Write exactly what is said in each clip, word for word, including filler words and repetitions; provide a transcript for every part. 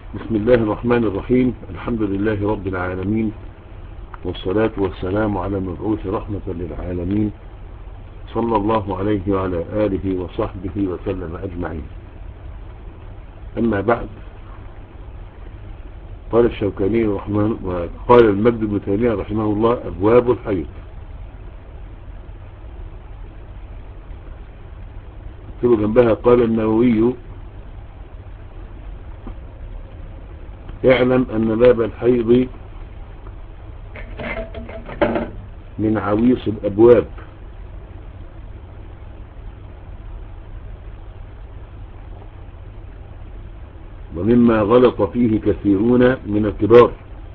بسم الله الرحمن الرحيم. الحمد لله رب العالمين، والصلاة والسلام على المبعوث رحمة للعالمين، صلى الله عليه وعلى آله وصحبه وسلم أجمعين. أما بعد، قال الشوكاني رحمه وقال المجد بن تيمية رحمه الله: أبواب الحيض. اكتبوا جنبها: قال النووي: اعلم أن باب الحيض من عويص الأبواب، ومما غلط فيه كثيرون من الكبار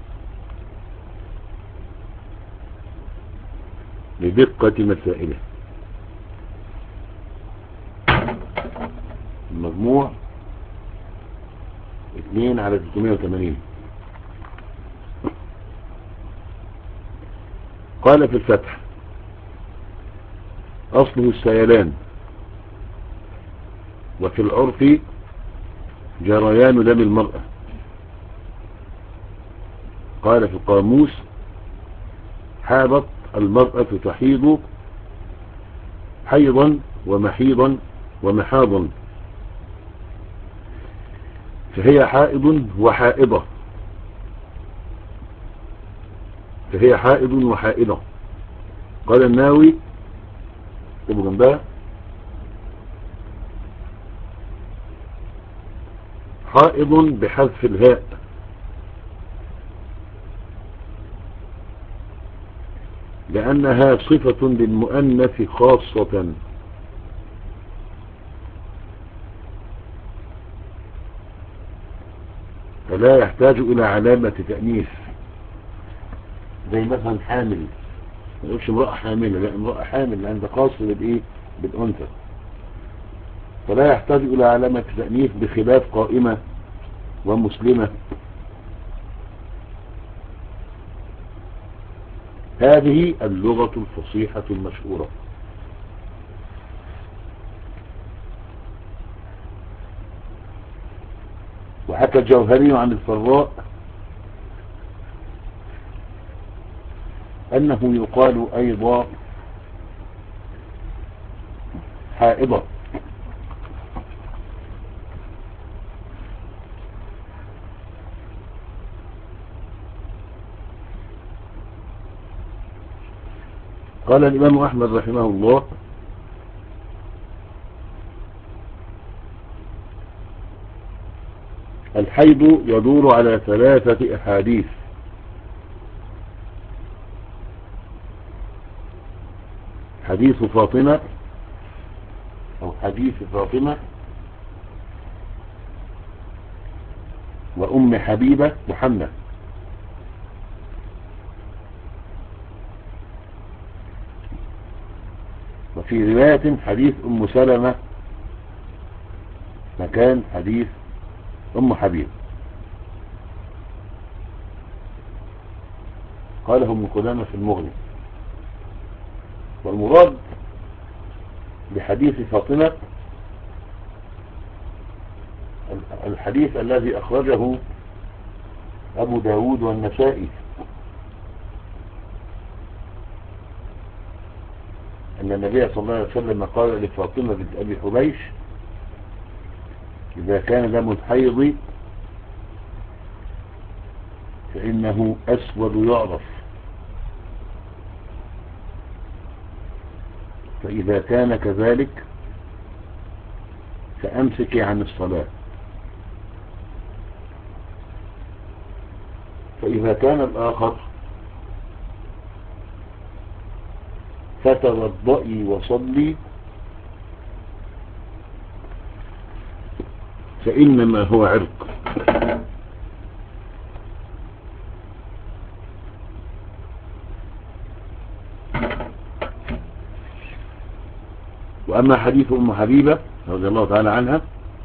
لدقة مسائله. المجموع اثنين على ستمائة وثمانين. قال في الفتح: أصله السيلان، وفي العرف جريان دم المرأة. قال في القاموس: حاضت المرأة تحيض حيضا ومحيضا ومحاضا، فهي حائض وحائضة فهي حائض وحائضة. قال الناوي: اكتبوا جنبها: حائض بحذف الهاء، لأنها صفة للمؤنث خاصة، فلا يحتاج إلى علامة تأنيث، زي مثلا حامل، ما نقولش امرأة حاملة، لا، امرأة حامل لأن ده خاص بالإيه؟ بالأنثى، فلا يحتاج إلى علامة تأنيث، بخلاف قائمة ومسلمة. هذه اللغة الفصيحة المشهورة. وحكى الجوهري عن الفراء أنه يقال أيضا حائضة. قال الإمام أحمد رحمه الله: الحيض يدور على ثلاثة أحاديث: حديث فاطمة أو حديث فاطمة، وأم حبيبة محمد، وفي رواية حديث أم سلمة مكان حديث أم حبيبة. قاله ابن قدامة في المغني. والمراد بحديث فاطمة الحديث الذي أخرجه أبو داود والنسائي، أن النبي صلى الله عليه وسلم قال لفاطمة بنت أبي حبيش: إذا كان دم الحيض فإنه أسود يعرف، فإذا كان كذلك فأمسكي عن الصلاة، فإذا كان الآخر فتوضئي وصلي، فإنما هو عرق. وأما حديث أم حبيبة رضي الله تعالى عنها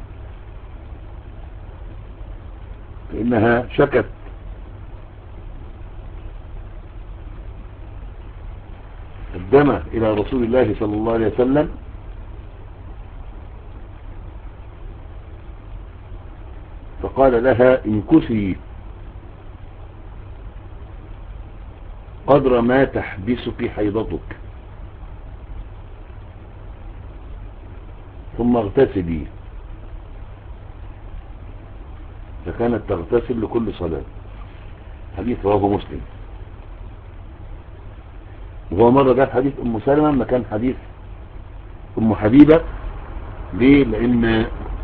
فإنها شكت الدم إلى رسول الله صلى الله عليه وسلم، فقال لها امكثي قدر ما تحبسك حيضتك ثم اغتسلي. فكانت تغتسل لكل صلاة. حديث رواه مسلم. وهو مرة جاء حديث أم سلمة ما كان حديث أم حبيبة. ليه؟ لأن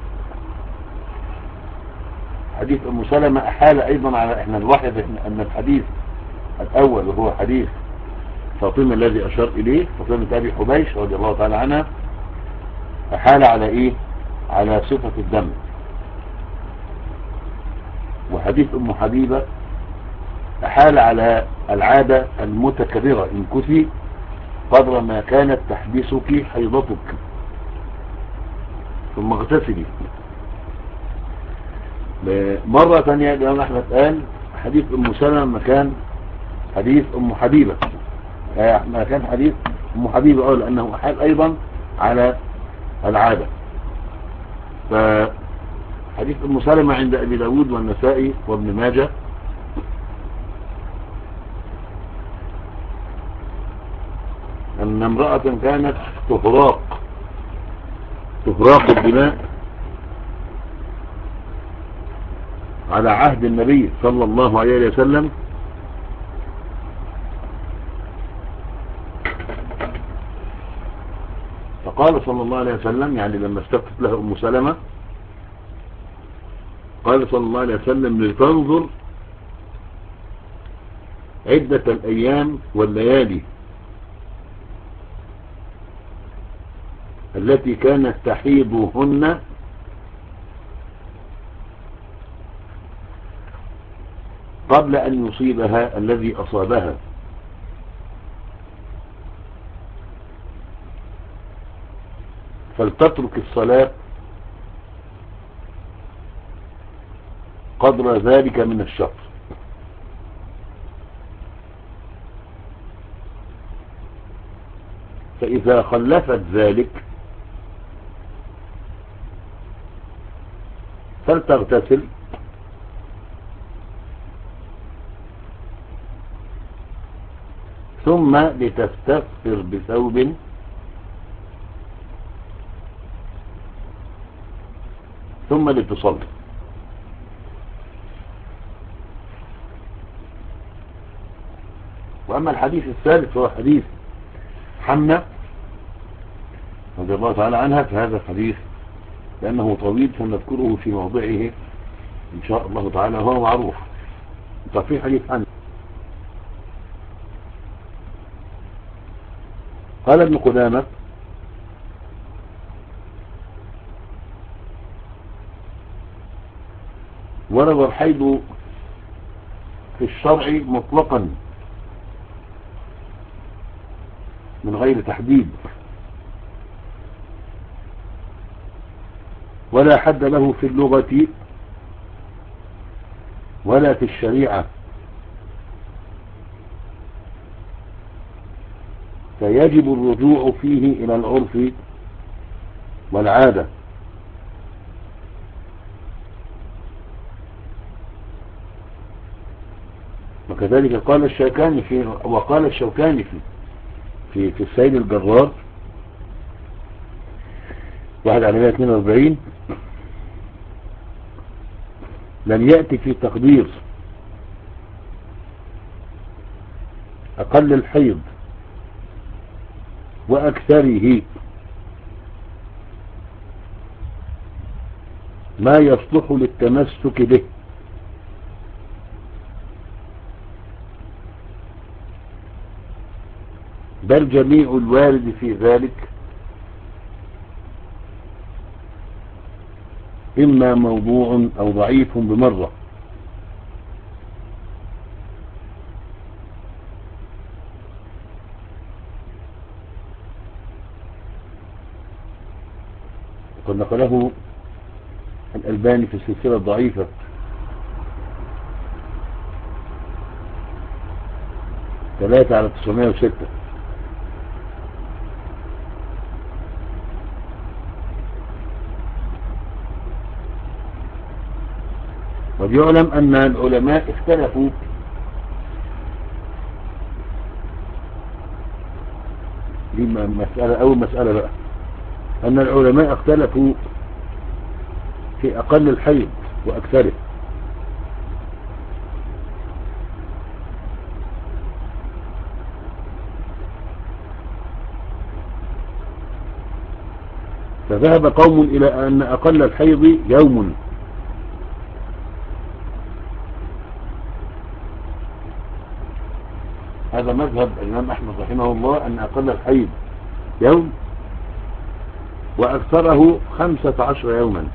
حديث أم سلمة أحال أيضا على إحنا نلاحظ أن الحديث الأول وهو حديث فاطمة الذي أشار إليه، فاطمة أبي حبيش رضي الله تعالى عنها، أحال على إيه؟ على صفة الدم. وحديث أم حبيبة أحال على العادة المتكررة امكثي قدر ما كانت تحبسك حيضتك ثم اغتسلي. مرة ثانية الإمام أحمد قال حديث أم سلمة مكان حديث أم حبيبة، مكان حديث أم حبيبة قال لأنه أحال أيضا على العادة. فحديث أم سلمة عند أبي داود والنسائي وابن ماجه أن امرأة كانت تهراق تهراق الدماء على عهد النبي صلى الله عليه وسلم، فقال صلى الله عليه وسلم يعني لما استفتت له أم سلمة قال صلى الله عليه وسلم لتنظر عدة الأيام والليالي التي كانت تحيضهن قبل أن يصيبها الذي أصابها، فلتترك الصلاة قدر ذلك من الشهر. فإذا خلفت ذلك فلتغتسل ثم لتستغفر بثوب ثم لتصلي. وأما الحديث الثالث هو حديث حمنة رضي الله تعالى عنها، فهذا الحديث لأنه طويل سنذكره في موضعه إن شاء الله تعالى، هو معروف. ففي حديث حمنة قال ابن قدامة ورد الحيض في الشرع مطلقا من غير تحديد، ولا حد له في اللغة ولا في الشريعة، فيجب الرجوع فيه إلى العرف والعادة. وكذلك قال الشوكاني في وقال الشوكاني في في, في السيد الجرار واحد على مئة واثنين وأربعين لم يأتي في تقدير أقل الحيض وأكثره ما يصلح للتمسك به، بل جميع الوارد في ذلك إما موضوع أو ضعيف بمرة. وقد نقله الألباني في السلسلة الضعيفة ثلاثة على تسعمائة وستة. وليعلم أن العلماء اختلفوا دي مسألة أول مسألة بقى، أن العلماء اختلفوا في أقل الحيض وأكثره. فذهب قوم إلى أن أقل الحيض يوم، هذا مذهب الإمام أحمد رحمه الله، أن أقل الحيض يوم وأكثره خمسة عشر يوما.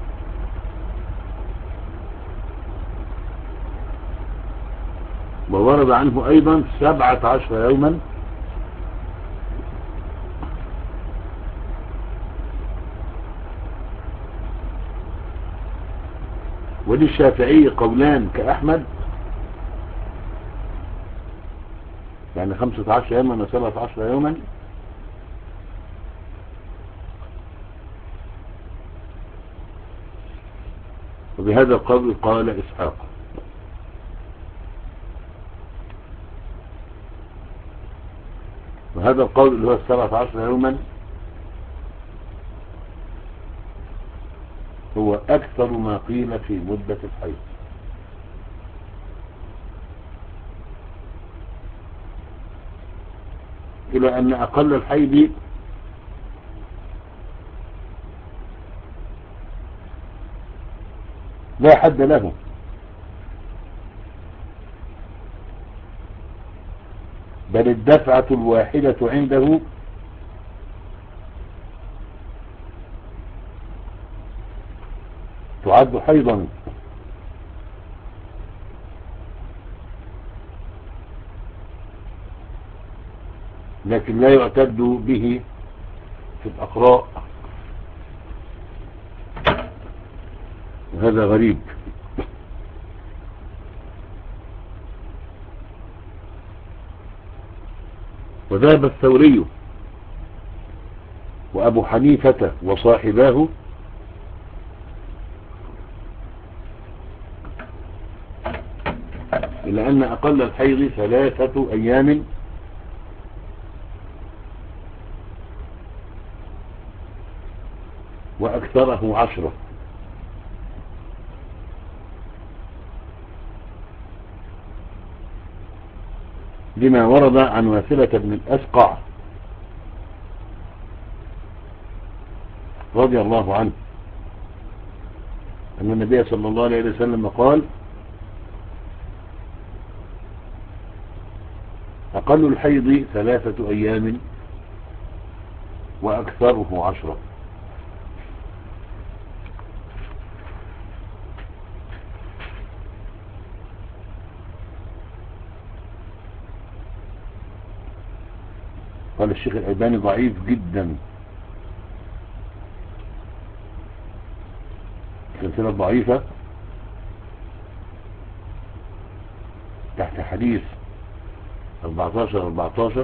وورد عنه أيضا سبعة عشر يوما، وللشافعي قولان كأحمد، يعني خمسة عشر يوما وسبعة عشر يوما. وبهذا القول قال إسحاق. وهذا القول اللي هو السبعة عشر يوما هو أكثر ما قيل في مدة الحيض، إلى أن أقل الحيض لا حد له، بل الدفعة الواحدة عنده تعد حيضا، لكن لا يعتد به في الأقراء، وهذا غريب. وذهب الثوري وأبو حنيفة وصاحباه إلى أن أقل الحيض ثلاثة أيام وأكثره عشرة، لما ورد عن واثلة بن الأسقع رضي الله عنه أن النبي صلى الله عليه وسلم قال: أقل الحيض ثلاثة أيام وأكثره عشرة. قال الشيخ الألباني ضعيف جدا، سلسلة ضعيفة تحت حديث أربعتاشر أربعتاشر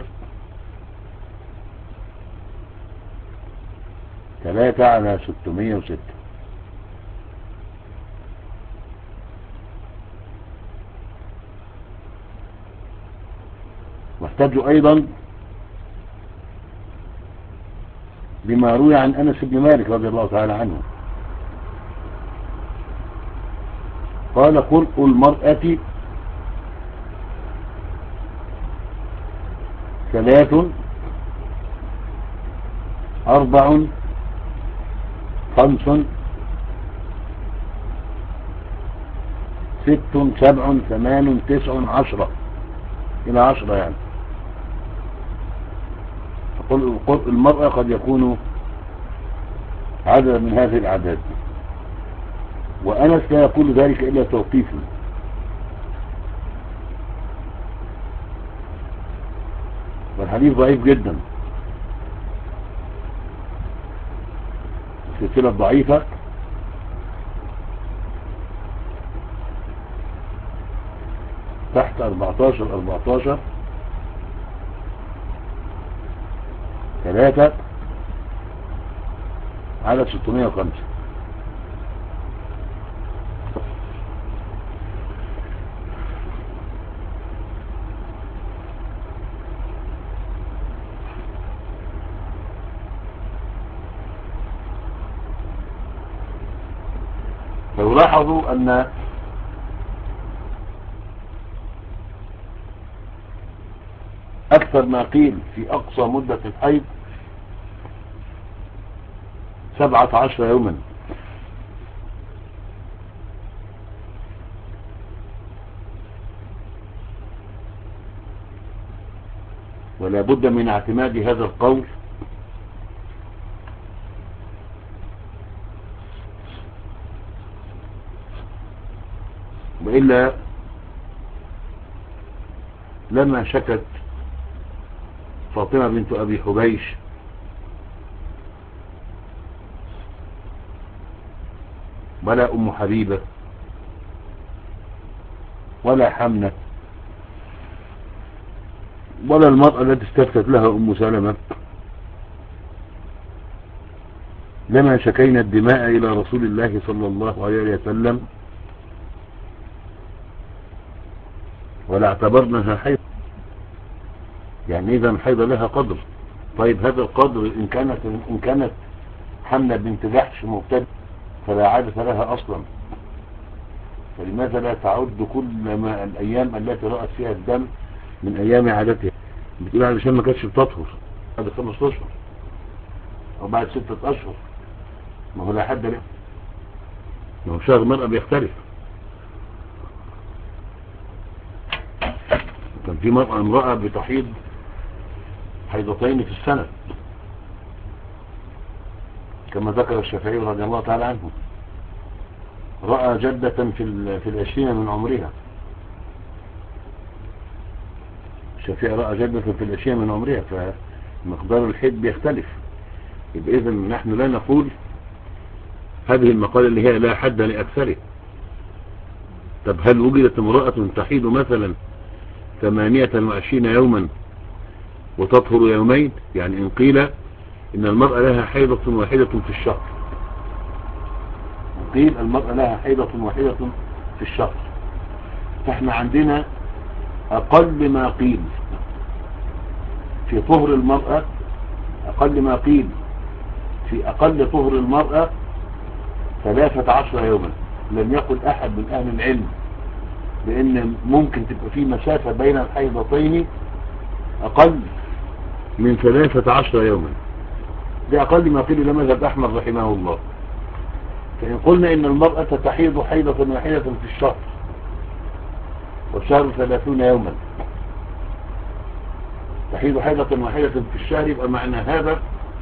ثلاثة على ستمائة وستة. واحتجوا أيضا بما روي عن أنس بن مالك رضي الله تعالى عنه قال: خلق المرأة ثلاث أربع خمس ست سبع ثمان تسع عشرة، إلى عشرة يعني. فقل المرأة قد يكون عدد من هذه الأعداد، وأنس لا يقول ذلك إلا توقيفا. والحديث ضعيف جدا، السلسلة الضعيفة تحت أربعتاشر أربعتاشر ثلاثة على ستمائة وخمسة. ولاحظوا أن أكثر ما قيل في أقصى مدة الحيض سبعة عشر يوما، ولا بد من اعتماد هذا القول وإلا لما شكت فاطمة بنت أبي حبيش ولا أم حبيبة ولا حمنة ولا المرأة التي استفتت لها أم سلمة لما شكينا الدماء إلى رسول الله صلى الله عليه وسلم ولا اعتبرناها حيض. يعني إذا الحيض لها قدر. طيب هذا القدر إن كانت إن كانت حمنة بنت جحش مبتدأ فلا عادة لها أصلا، فلماذا لا تعد كل ما الأيام التي رأت فيها الدم من أيام عادتها؟ بتقول علشان ما كانتش بتطهر بعد خمس أشهر أو بعد ستة أشهر. ما هو لا حد له، ما هو شهر المرأة بيختلف. كان في مرأة امرأة بتحيض حيضتين في السنة كما ذكر الشافعي رضي الله تعالى عنه، رأى جدة في في العشرين من عمرها. الشافعي رأى جدة في العشرين من عمرها، فمقدار الحيض بيختلف. يبقى إذن نحن لا نقول هذه المقالة اللي هي لا حد لأكثره. طب هل وجدت امرأة تحيض مثلا ثمانية وعشرين يوما وتطهر يومين؟ يعني إن قيل إن المرأة لها حيضة واحدة في الشهر، إن قيل المرأة لها حيضة واحدة في الشهر، فإحنا عندنا أقل ما قيل في طهر المرأة، أقل ما قيل في أقل طهر المرأة ثلاثة عشر يوما. لم يقل أحد من أهل العلم بأن ممكن تبقى في مسافة بين الحيضتين أقل من ثلاثة عشر يوما. ده أقل ما قيل لمذهب أحمد رحمه الله. فإن قلنا إن المرأة تحيض حيضة واحدة في الشهر والشهر ثلاثون يوما، تحيض حيضة واحدة في الشهر، يبقى معنى هذا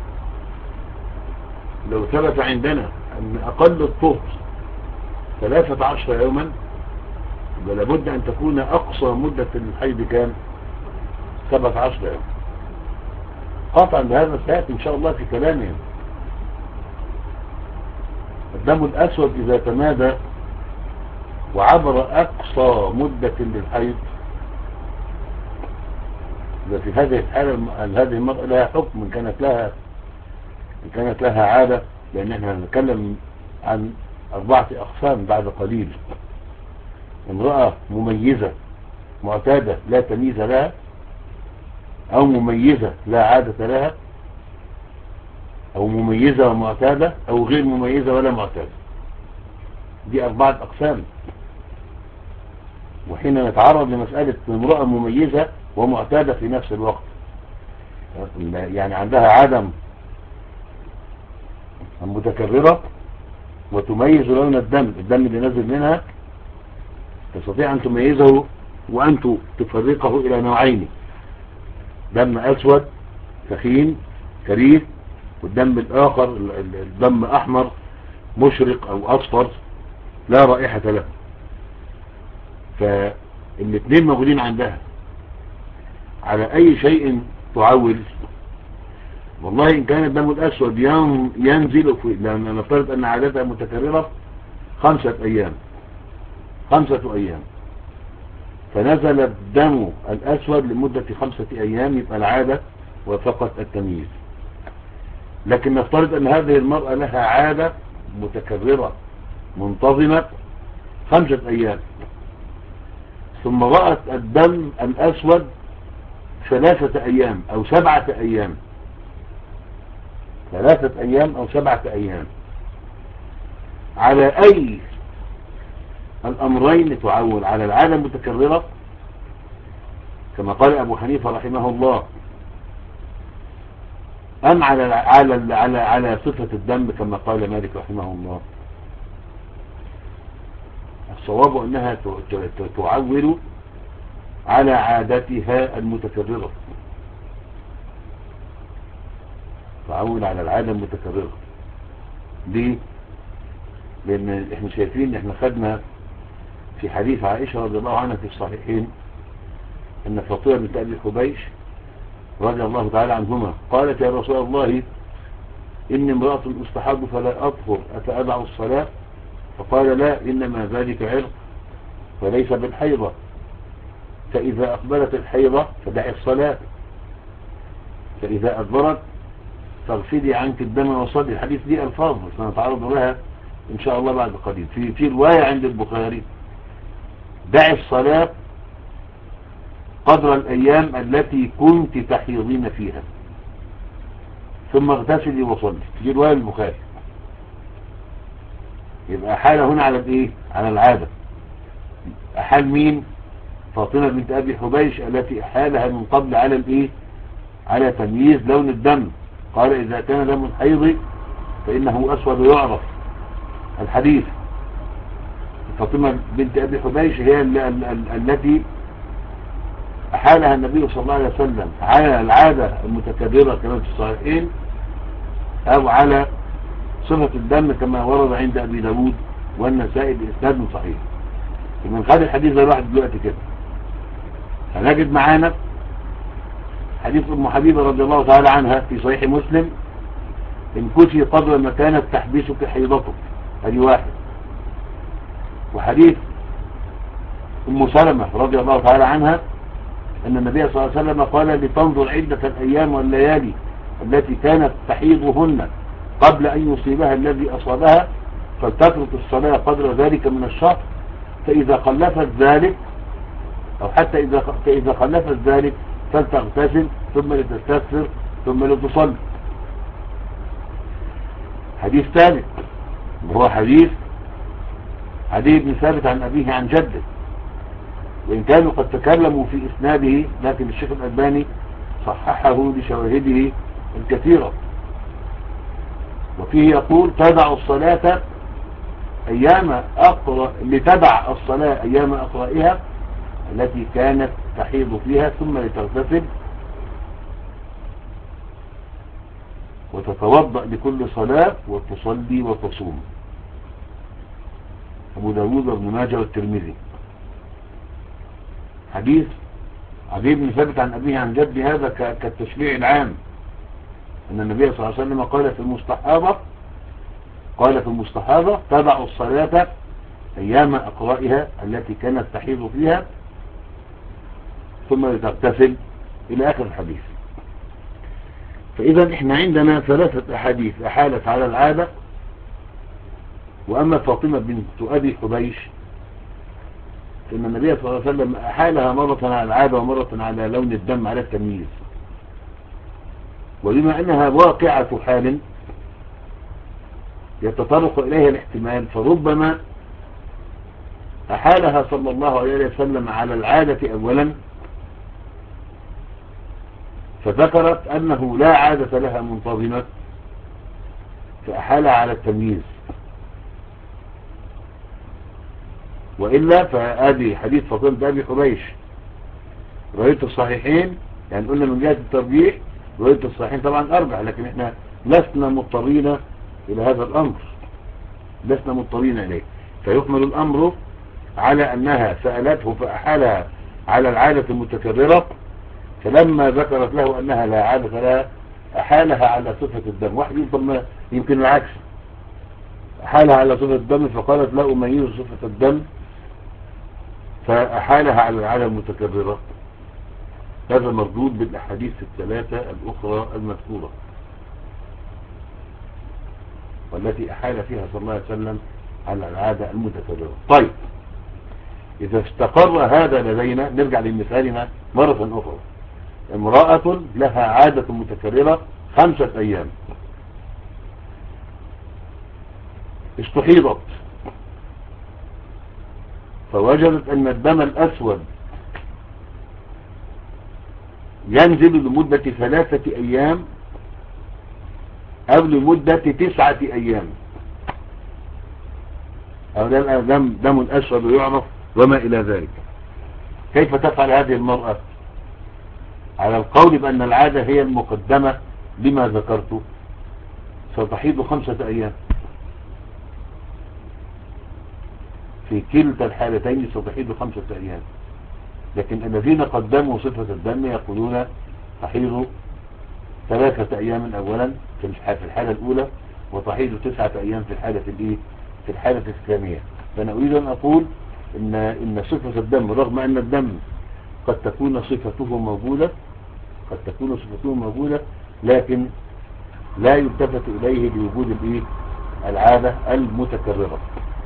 لو ثبت عندنا أن أقل الطهر ثلاثة عشر يوما، يبقى لابد أن تكون أقصى مدة الحيض كان سبعة عشر يوم. قطعا بهذا سيأتي إن شاء الله في كلامهم. الدم الأسود إذا تمادى وعبر أقصى مدة للحيض، إذا في هذه الحالة هذه المرأة لها حكم إن كانت لها إن كانت لها عادة، لأن احنا هنتكلم عن أربعة أقسام بعد قليل. امرأة مميزة معتادة لا تمييز لها، أو مميزة لا عادة لها، أو مميزة ومعتادة، أو غير مميزة ولا معتادة. دي أربعة أقسام. وحين نتعرض لمسألة امرأة مميزة ومعتادة في نفس الوقت، يعني عندها عدم متكررة وتميز لون الدم الدم اللي نزل منها، تستطيع أن تميزه وأن تفرقه إلى نوعين: دم أسود ثخين كريه، والدم الآخر الدم أحمر مشرق أو أصفر لا رائحة له. فالاثنين موجودين عندها. على أي شيء تعول؟ والله إن كان الدم الأسود ينزل في، لأن نفترض أن عادتها متكررة خمسة أيام خمسة أيام فنزل الدم الأسود لمدة خمسة أيام، يبقى العادة وفقط التمييز. لكن نفترض أن هذه المرأة لها عادة متكررة منتظمة خمسة أيام، ثم رأت الدم الأسود ثلاثة أيام أو سبعة أيام ثلاثة أيام أو سبعة أيام على أي الأمرين تعول على العادة المتكررة كما قال أبو حنيفة رحمه الله، أم على على على على صفة الدم كما قال مالك رحمه الله؟ الصواب أنها تعول على عادتها المتكررة، تعول على العادة المتكررة. ليه؟ لأن احنا شايفين، احنا خدنا في حديث عائشة رضي الله عنها في الصحيحين أن فاطمة بنت أبي حبيش رضي الله تعالى عنهما قالت يا رسول الله إني امرأة أستحاض فلا أطهر أفأدع الصلاة؟ فقال لا، إنما ذلك عرق فليس بالحيضة، فإذا أقبلت الحيضة فدعي الصلاة، فإذا أدبرت فاغسلي عنك الدم وصلي. الحديث دي ألفاظ سنتعرض لها إن شاء الله بعد قليل. في في رواية عند البخاري دعي الصلاة قدر الأيام التي كنت تحيضين فيها ثم اغتسلي وصلي. دي رواية البخاري. يبقى حالة هنا على الايه؟ على العادة. حال مين؟ فاطمة بنت أبي حبيش التي حالها من قبل على الايه؟ على تمييز لون الدم. قال إذا كان دم الحيض فإنه أسود يعرف. الحديث فاطمة بنت أبي حبيش هي التي أحالها النبي صلى الله عليه وسلم على العادة المتكررة كما في الصحيحين أو على صفة الدم كما ورد عند أبي داود والنسائي بإسناد صحيح. ومن خلال الحديث ده الواحد دلوقتي كده هنجد معانا حديث أم حبيبة رضي الله تعالى عنها في صحيح مسلم إن كنتي قدر ما كانت تحبسك حيضتك، هذه واحد. وحديث أم سلمة رضي الله تعالى عنها أن النبي صلى الله عليه وسلم قال لتنظر عدة الأيام والليالي التي كانت تحيضهن قبل أن يصيبها الذي أصابها فلتترك الصلاة قدر ذلك من الشهر، فإذا خلفت ذلك أو حتى إذا فإذا خلفت ذلك فلتغتسل ثم لتستغفر ثم لتصلي. حديث ثالث وهو حديث عدي بن ثابت عن أبيه عن جده، وإن كانوا قد تكلموا في إسناده لكن الشيخ الألباني صححه لشواهده الكثيرة. وفيه يقول تدع الصلاة أيام أقرأ لتدع الصلاة أيام أقرائها التي كانت تحيض فيها ثم لتغتسل وتتوضأ لكل صلاة وتصلي وتصوم. أبو داود وابن ماجه والترمذي. حديث عدي بن ثابت عن أبيه عن جد هذا كالتشريع العام أن النبي صلى الله عليه وسلم قال في المستحاضة قال في المستحاضة تدع الصلاة أيام أقرائها التي كانت تحيض فيها ثم لتغتسل إلى آخر الحديث. فإذا إحنا عندنا ثلاثة أحاديث أحالت على العادة. وأما فاطمة بنت أبي حبيش فإن النبي صلى الله عليه وسلم أحالها مرة على العادة ومرة على لون الدم على التمييز، وبما أنها واقعة حال يتطرق إليها الاحتمال فربما أحالها صلى الله عليه وسلم على العادة أولا فذكرت أنه لا عادة لها منتظمة فأحالها على التمييز. وإلا فهذه حديث فاطمة أبي حبيش رواية الصحيحين، يعني قلنا من جهة الترجيح رواية الصحيحين طبعا أرجح، لكن احنا لسنا مضطرين إلى هذا الأمر، لسنا مضطرين إليه. فيحمل الأمر على أنها سألته فأحالها على العادة المتكررة، فلما ذكرت له أنها لا عادة لها أحالها على صفة الدم. واحد يمكن, يمكن العكس، أحالها على صفة الدم فقالت لا أميز صفة الدم فأحالها على العادة المتكررة. هذا مردود بالأحاديث الثلاثة الأخرى المذكورة والتي أحال فيها صلى الله عليه وسلم على العادة المتكررة. طيب إذا استقر هذا لدينا نرجع لمثالنا مرة أخرى. امرأة لها عادة متكررة خمسة أيام استحيضت فوجدت أن الدم الأسود ينزل لمدة ثلاثة أيام أو لمدة تسعة أيام، أو دم, دم أسود يعرف وما إلى ذلك. كيف تفعل هذه المرأة؟ على القول بأن العادة هي المقدمة لما ذكرته، ستحيض خمسة أيام في كلتا الحالتين، ستحيض خمسة أيام. لكن الذين قدموا صفة الدم يقولون تحيض ثلاثة أيام أولا في الحالة الأولى، وتحيض تسعة أيام في الحالة الإيه؟ في الحالة الثانية. فأنا أريد أن أقول إن, إن صفة الدم رغم أن الدم قد تكون صفته موجودة قد تكون صفته موجودة لكن لا يلتفت إليه بوجود الإيه؟ العادة المتكررة.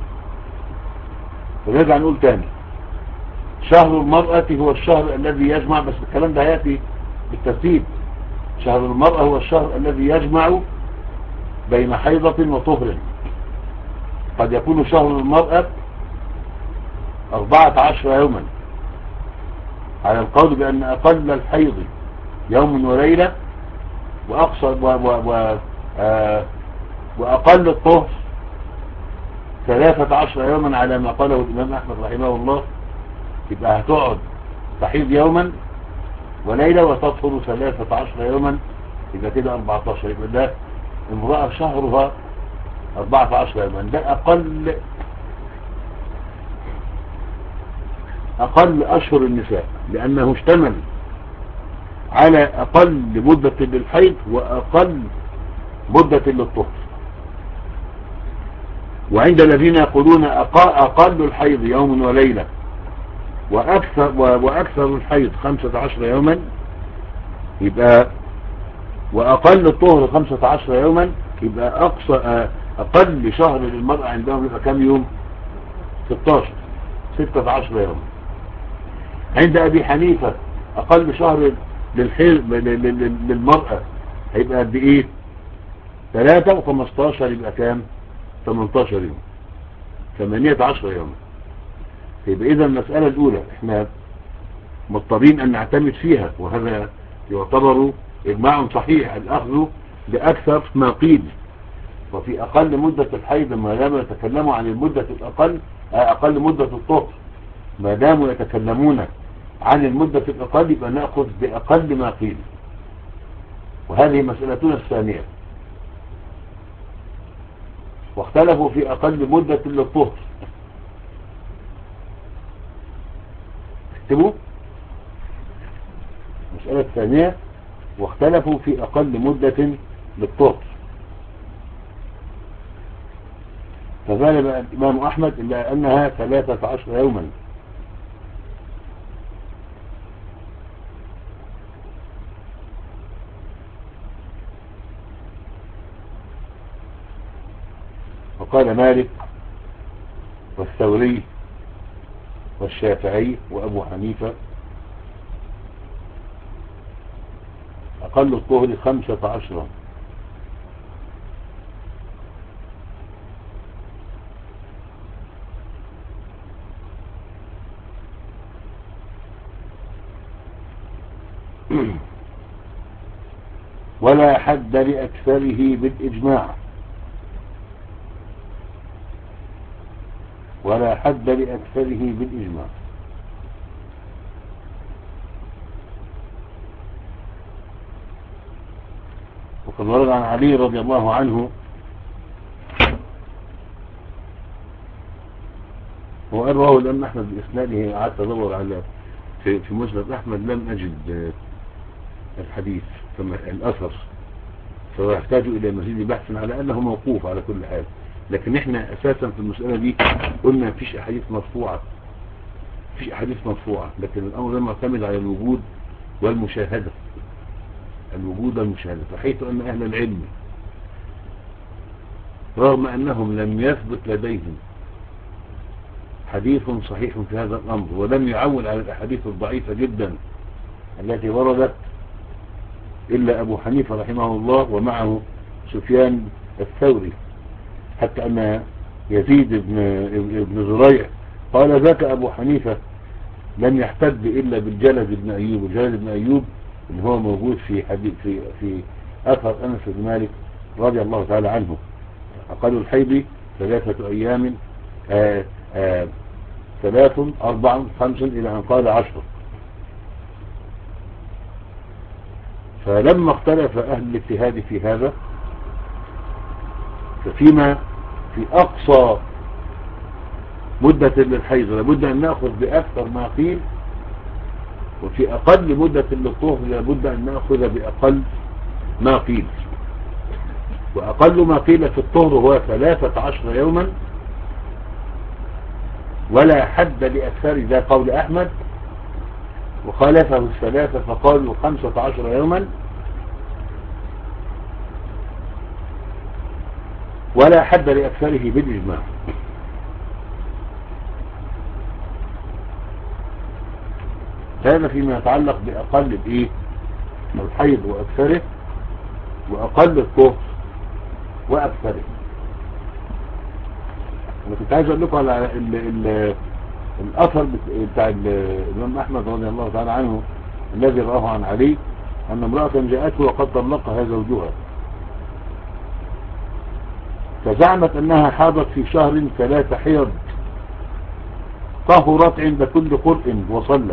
فنرجع نقول تاني، شهر المرأة هو الشهر الذي يجمع، بس الكلام ده هيأتي بالترتيب. شهر المرأة هو الشهر الذي يجمع بين حيضة وطهر. قد يكون شهر المرأة أربعة عشر يوما على القول بأن أقل الحيض يوم وليلة، وأقصى و و و آه وأقل الطهر ثلاثة عشر يوما على ما قاله الإمام أحمد رحمه الله. يبقى هتقعد تحيض يوما وليلة وتطهر ثلاثة عشر يوما، يبقى كده أربعة عشر. يبقى ده امرأة شهرها أربعة عشر يوما. ده أقل أقل أشهر النساء، لأنه اشتمل على أقل مدة للحيض وأقل مدة للطهر. وعند الذين يقولون أقل الحيض يوم وليلة وأكثر, وأكثر الحيض خمسة عشر يوما، يبقى وأقل الطهر خمسة عشر يوما، يبقى أقصى أقل شهر للمرأة عندهم يبقى كم يوم؟ ستاشر ستة عشر يوما. عند أبي حنيفة أقل شهر للحيض للمرأة هيبقى قد إيه؟ ثلاثة وخمستاشر، يبقى كام؟ ثمانية عشر يوم، ثمانية عشر يوم. يبقى إذا المسألة الأولى احنا مضطرين أن نعتمد فيها، وهذا يعتبر إجماع صحيح، الأخذ بأكثر ما قيل. وفي أقل مدة الحيض ما دام يتكلموا عن المدة الأقل أقل مدة الطهر، ما داموا يتكلمون عن المدة الأقل يبقى نأخذ بأقل ما قيل. وهذه مسألتنا الثانية. واختلفوا في أقل مدة للطهر. اكتبوا المسألة الثانية، واختلفوا في أقل مدة للطهر. فغالب الإمام أحمد إلا أنها ثلاثة عشر يوما. وقال مالك والثوري والشافعي وأبو حنيفة أقل الطهر خمسة عشر. ولا حد لأكثره بالإجماع، ولا حد لأكثره بالإجماع. وقد ورد عن علي رضي الله عنه وقال رواه الإمام أحمد بإسناده، قعدت أدور على في, في مسند أحمد لم أجد الحديث كما الأثر، فيحتاج إلى مزيد بحث على أنه موقوف على كل حال. لكن احنا أساسا في المسألة دي قلنا مفيش أحاديث مرفوعة، مفيش أحاديث مرفوعة، لكن الأمر ده معتمد على الوجود والمشاهدة، الوجود والمشاهدة. فحيث أن أهل العلم رغم أنهم لم يثبت لديهم حديث صحيح في هذا الأمر، ولم يعول على الأحاديث الضعيفة جدا التي وردت إلا أبو حنيفة رحمه الله ومعه سفيان الثوري، حتى أن يزيد بن, بن زريع قال ذاك أبو حنيفة لم يحتج إلا بالجلد بن أيوب. الجلد بن أيوب اللي هو موجود في حديث في في أثر أنس بن مالك رضي الله تعالى عنه. أقل الحيض ثلاثة أيام، آآ آآ ثلاث أربع خمس إلى أن قال عشر. فلما اختلف أهل الاجتهاد في هذا، ففيما في أقصى مدة للحيض لابد أن نأخذ بأكثر ما قيل، وفي أقل مدة للطهر لابد أن نأخذ بأقل ما قيل. وأقل ما قيل في الطهر هو ثلاثة عشر يوما، ولا حد لأكثر، ذا قول أحمد، وخالفه الثلاثة فقالوا خمسة عشر يوما، ولا حد لأكثره بالإجماع. هذا فيما يتعلق بأقل الإيه الحيض وأكثره، وأقل الطهر وأكثره. أنا كنت عايز أقول لكم على ال ال الأثر بتاع الإمام أحمد رضي الله تعالى عنه الذي رآه عن علي أن امرأة جاءته وقد طلقها زوجها، فزعمت أنها حاضت في شهر ثلاث حيض، طهرت عند كل قرء وصلت.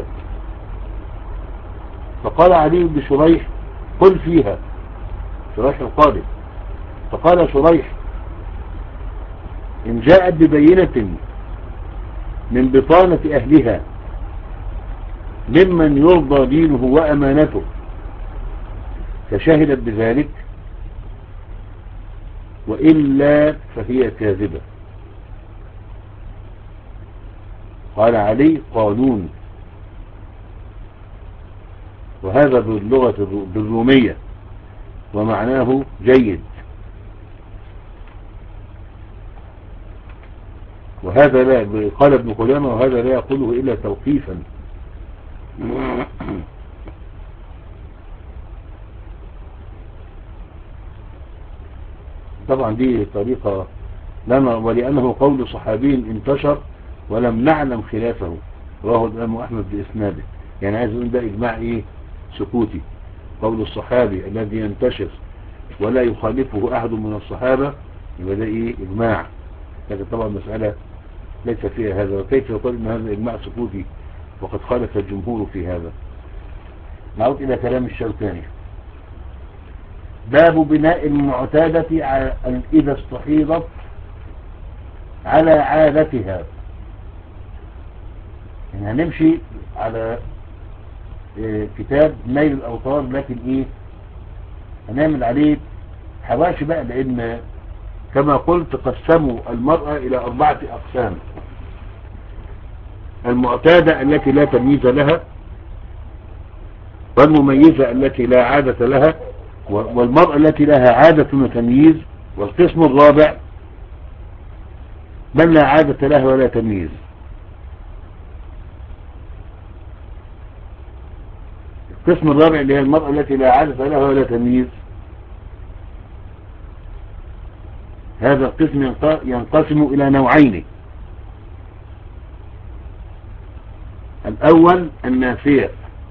فقال علي بن شريح قل فيها، شريح القاضي، فقال شريح إن جاءت ببينة من بطانة أهلها ممن يرضى دينه وأمانته فشهدت بذلك، وإلا فهي كاذبة. قال علي قانون، وهذا باللغة بالرومية ومعناه جيد، وهذا لا، قال ابن قدامة وهذا لا يقوله إلا توقيفا. طبعا دي طريقة لنا، ولأنه قول صحابي انتشر ولم نعلم خلافه، رواه الإمام أحمد بإسناده. يعني عايز يقول ده إجماع إيه سكوتي، قول الصحابي الذي ينتشر ولا يخالفه أحد من الصحابة يبقى ده إيه إجماع. لكن طبعا مسألة ليس فيها هذا، وكيف يقول إن هذا إجماع سكوتي وقد خالف الجمهور في هذا. نعود إلى كلام الشوكاني. باب بناء المعتادة إذا استحيضت على عادتها. يعني هنمشي على كتاب نيل الأوطار، لكن إيه هنعمل عليه حواشي بقى، لأن كما قلت قسموا المرأة إلى أربعة أقسام: المعتادة التي لا تمييز لها، والمميزة التي لا عادة لها، والمرأة التي لها عادة وتمييز، والقسم الرابع من لا عادة لها ولا تمييز. القسم الرابع اللي هي المرأة التي لا عادة لها ولا تمييز، هذا القسم ينقسم إلى نوعين: الأول النافية،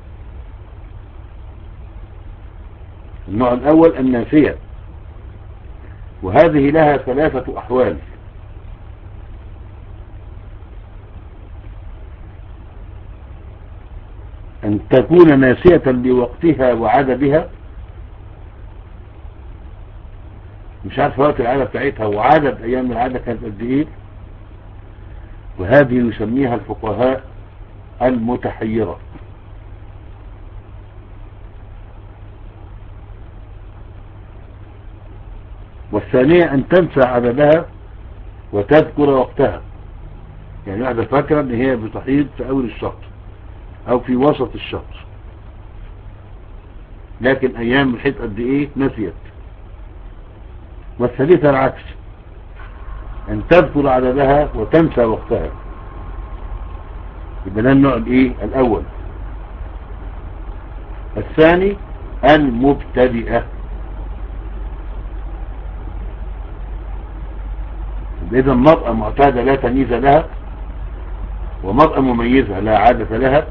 النوع الأول النافية، وهذه لها ثلاثة أحوال: أن تكون ناسية لوقتها وعددها، مش عارف وقت العادة بتاعتها وعدد أيام العادة كانت قد إيه، وهذه يسميها الفقهاء المتحيرة. والثانية أن تنسى عددها وتذكر وقتها، يعني واحدة فاكرة ان هي بتحيض في اول الشهر او في وسط الشهر، لكن ايام الحيض قد ايه نسيت. والثالثة العكس، ان تذكر عددها وتنسى وقتها. يبقى ده النوع الايه الاول. الثاني المبتدئة، إذا المرأة معتادة لا تمييز لها ومرأة مميزة لا عادة لها،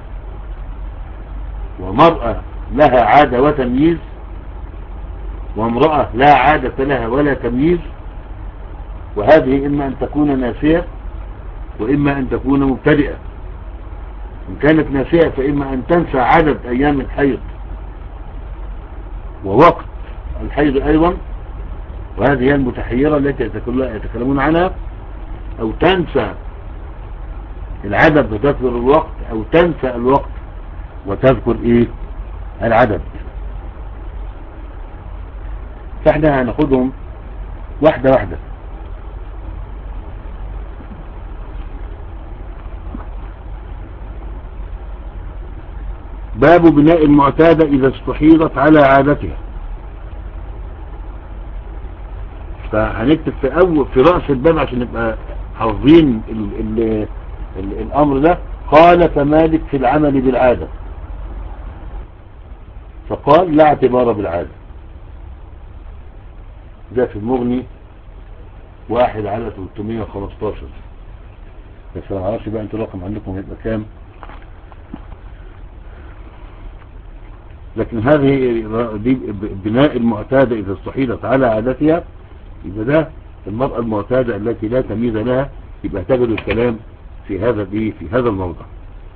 ومرأة لها عادة وتمييز، وامرأة لا عادة لها ولا تمييز. وهذه إما أن تكون ناسية وإما أن تكون مبتدئة. إن كانت ناسية فإما أن تنسى عدد أيام الحيض ووقت الحيض أيضا، وهذه هي المتحيرة التي يتكلمون عنها، أو تنسى العدد وتذكر الوقت، أو تنسى الوقت وتذكر إيه العدد. فإحنا هناخدهم واحدة واحدة. باب بناء المعتادة إذا استحيضت على عادتها. فهنكتب في أول في رأس الباب عشان نبقى حافظين ال ال ال الأمر ده. قال فمالك في العمل بالعادة، فقال لا اعتبار بالعادة. ده في المغني واحد على ثلاثمائة وخمستاشر. بس انا معرفش بقى انتوا الرقم عندكم هيبقى كام، لكن هذه دي بناء المعتادة إذا استحيلت على عادتها. إذا ده المرأة المعتادة التي لا تمييز لها، يبقى تجد الكلام في هذا دي في هذا الموضع.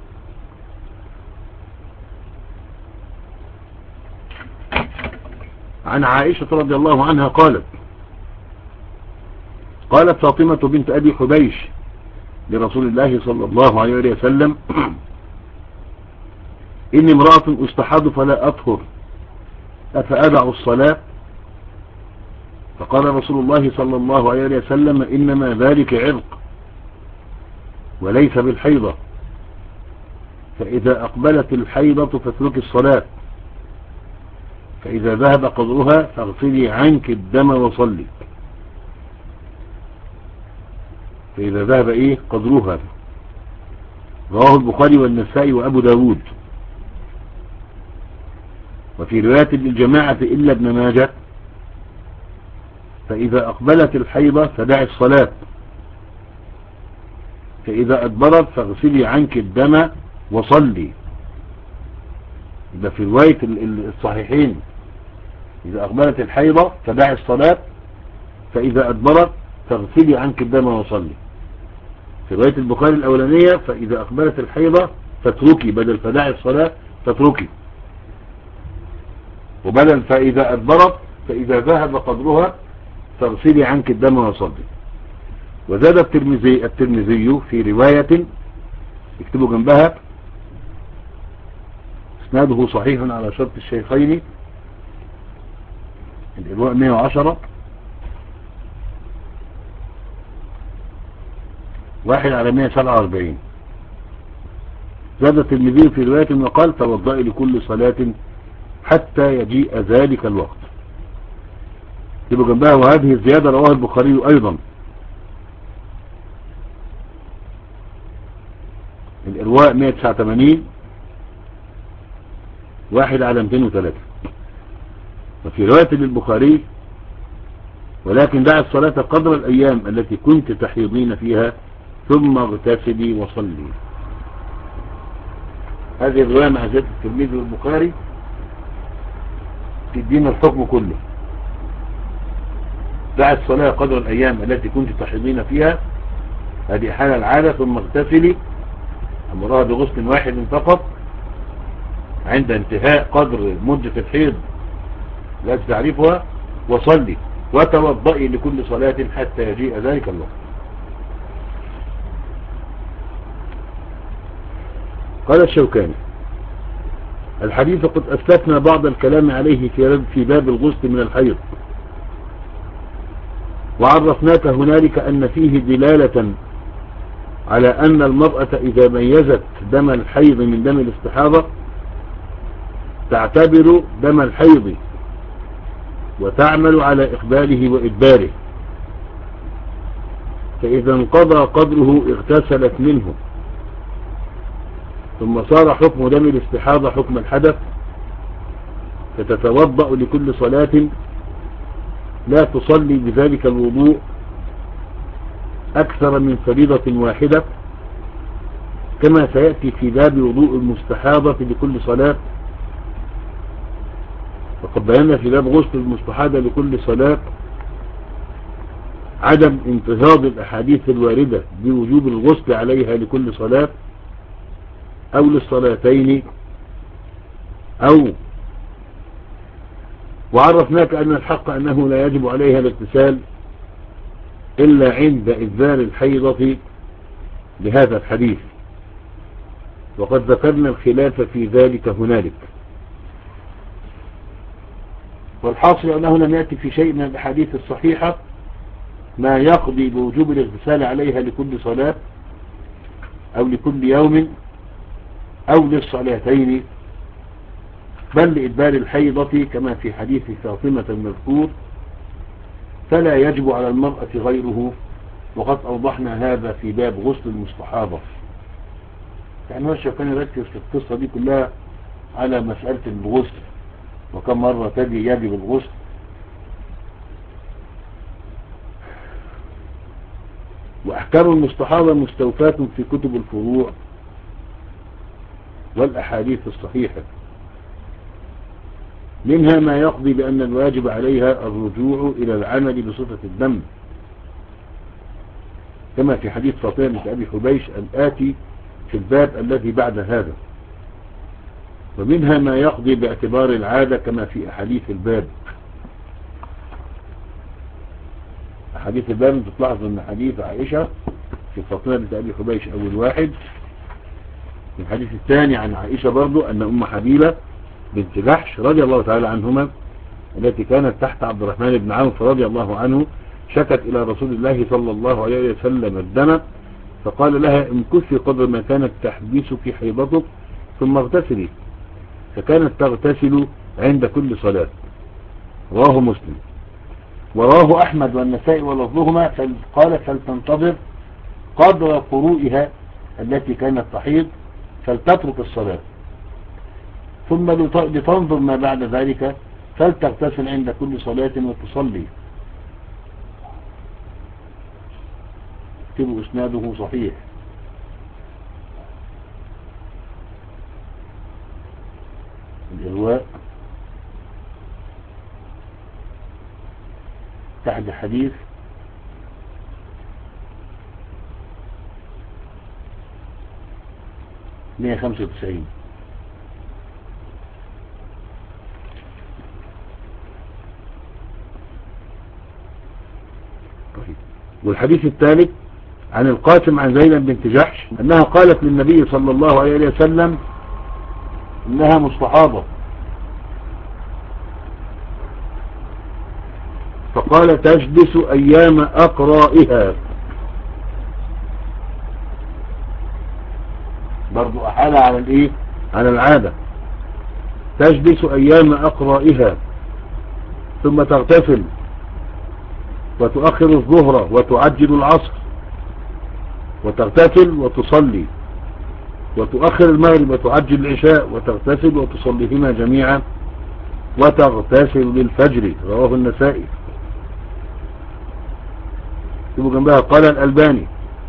عن عائشة رضي الله عنها قالت قالت فاطمة بنت أبي حبيش لرسول الله صلى الله عليه وسلم إني امرأة استحاض فلا أطهر أفأدع الصلاة؟ فقال رسول الله صلى الله عليه وسلم إنما ذلك عرق وليس بالحيضة، فإذا أقبلت الحيضة فاترك الصلاة، فإذا ذهب قدرها فاغسلي عنك الدم وصلي. فإذا ذهب إيه قدرها. رواه البخاري والنسائي وأبو داود. وفي رواية للجماعة إلا ابن ماجه فإذا أقبلت الحيضة فدع الصلاة، فإذا أدبرت فاغسلي عنك الدم وصلي. يبقى في رواية الصحيحين إذا أقبلت الحيضة فدع الصلاة، فإذا أدبرت فاغسلي عنك الدم وصلي. في رواية البخاري الأولانية فإذا أقبلت الحيضة فاتركي، بدل فدع الصلاة فاتركي، وبدل فإذا أدبرت فإذا ذهب قدرها فاغسلي عنك الدم وصلي. وزاد الترمذي الترمذي في رواية اكتبوا جنبها اسناده صحيح على شرط الشيخين، الإرواء مئة وعشرة واحد على مئة وسبعة وأربعين. زاد الترمذي في رواية وقال توضئي لكل صلاة حتى يجيء ذلك الوقت. اكتبوا جنبها وهذه الزيادة رواه البخاري أيضا، الإرواء مئة وتسعة وثمانين واحد على مئتين وثلاثة. وفي رواية للبخاري ولكن دع الصلاة قدر الأيام التي كنت تحيضين فيها ثم اغتسلي وصلي. هذه الرواية مع زيادة الترمذي والبخاري تدينا الحكم كله. دع الصلاة قدر الأيام التي كنت تحيضين فيها، هذه حال العادة، ثم اغتسلي أمرها بغسل واحد فقط عند انتهاء قدر مدة الحيض التي تعرفها، وصلي وتوضئي لكل صلاة حتى يجيء ذلك الوقت. قال الشوكاني الحديث قد أسلفنا بعض الكلام عليه في باب الغسل من الحيض، وعرفناك هنالك أن فيه دلالة على أن المرأة إذا ميزت دم الحيض من دم الاستحاضة تعتبر دم الحيض وتعمل على إقباله وإدباره، فإذا انقضى قدره اغتسلت منه، ثم صار حكم دم الاستحاضة حكم الحدث، فتتوضأ لكل صلاة لا تصلي بذلك الوضوء أكثر من فريضة واحدة، كما سيأتي في باب وضوء المستحاضة لكل صلاة. وقد بينا في باب غسل المستحاضة لكل صلاة عدم انتهاض الأحاديث الواردة بوجوب الغسل عليها لكل صلاة أو للصلاتين، أو وعرفناك أن الحق أنه لا يجب عليها الاغتسال إلا عند إذان الحيضة بهذا الحديث، وقد ذكرنا الخلاف في ذلك هنالك. والحاصل أنه لم يأتي في شيء من الأحاديث الصحيحة ما يقضي بوجوب الاغتسال عليها لكل صلاة أو لكل يوم أو للصلاتين، بل لإدبار الحيضة كما في حديث فاطمة المذكور، فلا يجب على المرأة غيره، وقد أوضحنا هذا في باب غسل المستحاضة. يعني هو الشيخان يركز في القصة دي كلها على مسألة الغسل وكم مرة تجي يجب الغسل. وأحكام المستحاضة مستوفاة في كتب الفروع والأحاديث الصحيحة، منها ما يقضي بأن الواجب عليها الرجوع إلى العمل بصفة الدم كما في حديث فاطمة بنت أبي حبيش الآتي في الباب الذي بعد هذا، ومنها ما يقضي باعتبار العادة كما في أحاديث الباب. أحاديث الباب انت تلاحظ أن حديث عائشة في فاطمة بنت أبي حبيش أول واحد، الحديث الثاني عن عائشة برضو أن أم حبيبة بنت جحش رضي الله تعالى عنهما التي كانت تحت عبد الرحمن بن عوف رضي الله عنه شكت إلى رسول الله صلى الله عليه وسلم الدم، فقال لها امكثي قدر ما كانت تحبسك حيضتك ثم اغتسلي، فكانت تغتسل عند كل صلاة. رواه مسلم. وراه أحمد والنسائي ولفظهما قال فلتنتظر قدر قروئها التي كانت تحيض فلتترك الصلاة، ثم لتنظر ما بعد ذلك فلتغتسل عند كل صلاة وتصلي. اكتبوا اسناده صحيح. الإرواء تحت حديث مئة وخمسة وتسعين. والحديث الثالث عن القاسم عن زينب بنت جحش أنها قالت للنبي صلى الله عليه وسلم إنها مستحاضة، فقال تجلس أيام أقرائها، برضو أحال على الإيه؟ على العادة، تجلس أيام أقرائها ثم تغتسل وتؤخر الظهر وتعجل العصر وتغتسل وتصلي، وتؤخر المغرب وتعجل العشاء وتغتسل وتصليهما جميعا، وتغتسل للفجر. رواه النسائي. تبقى جنبها قال الألباني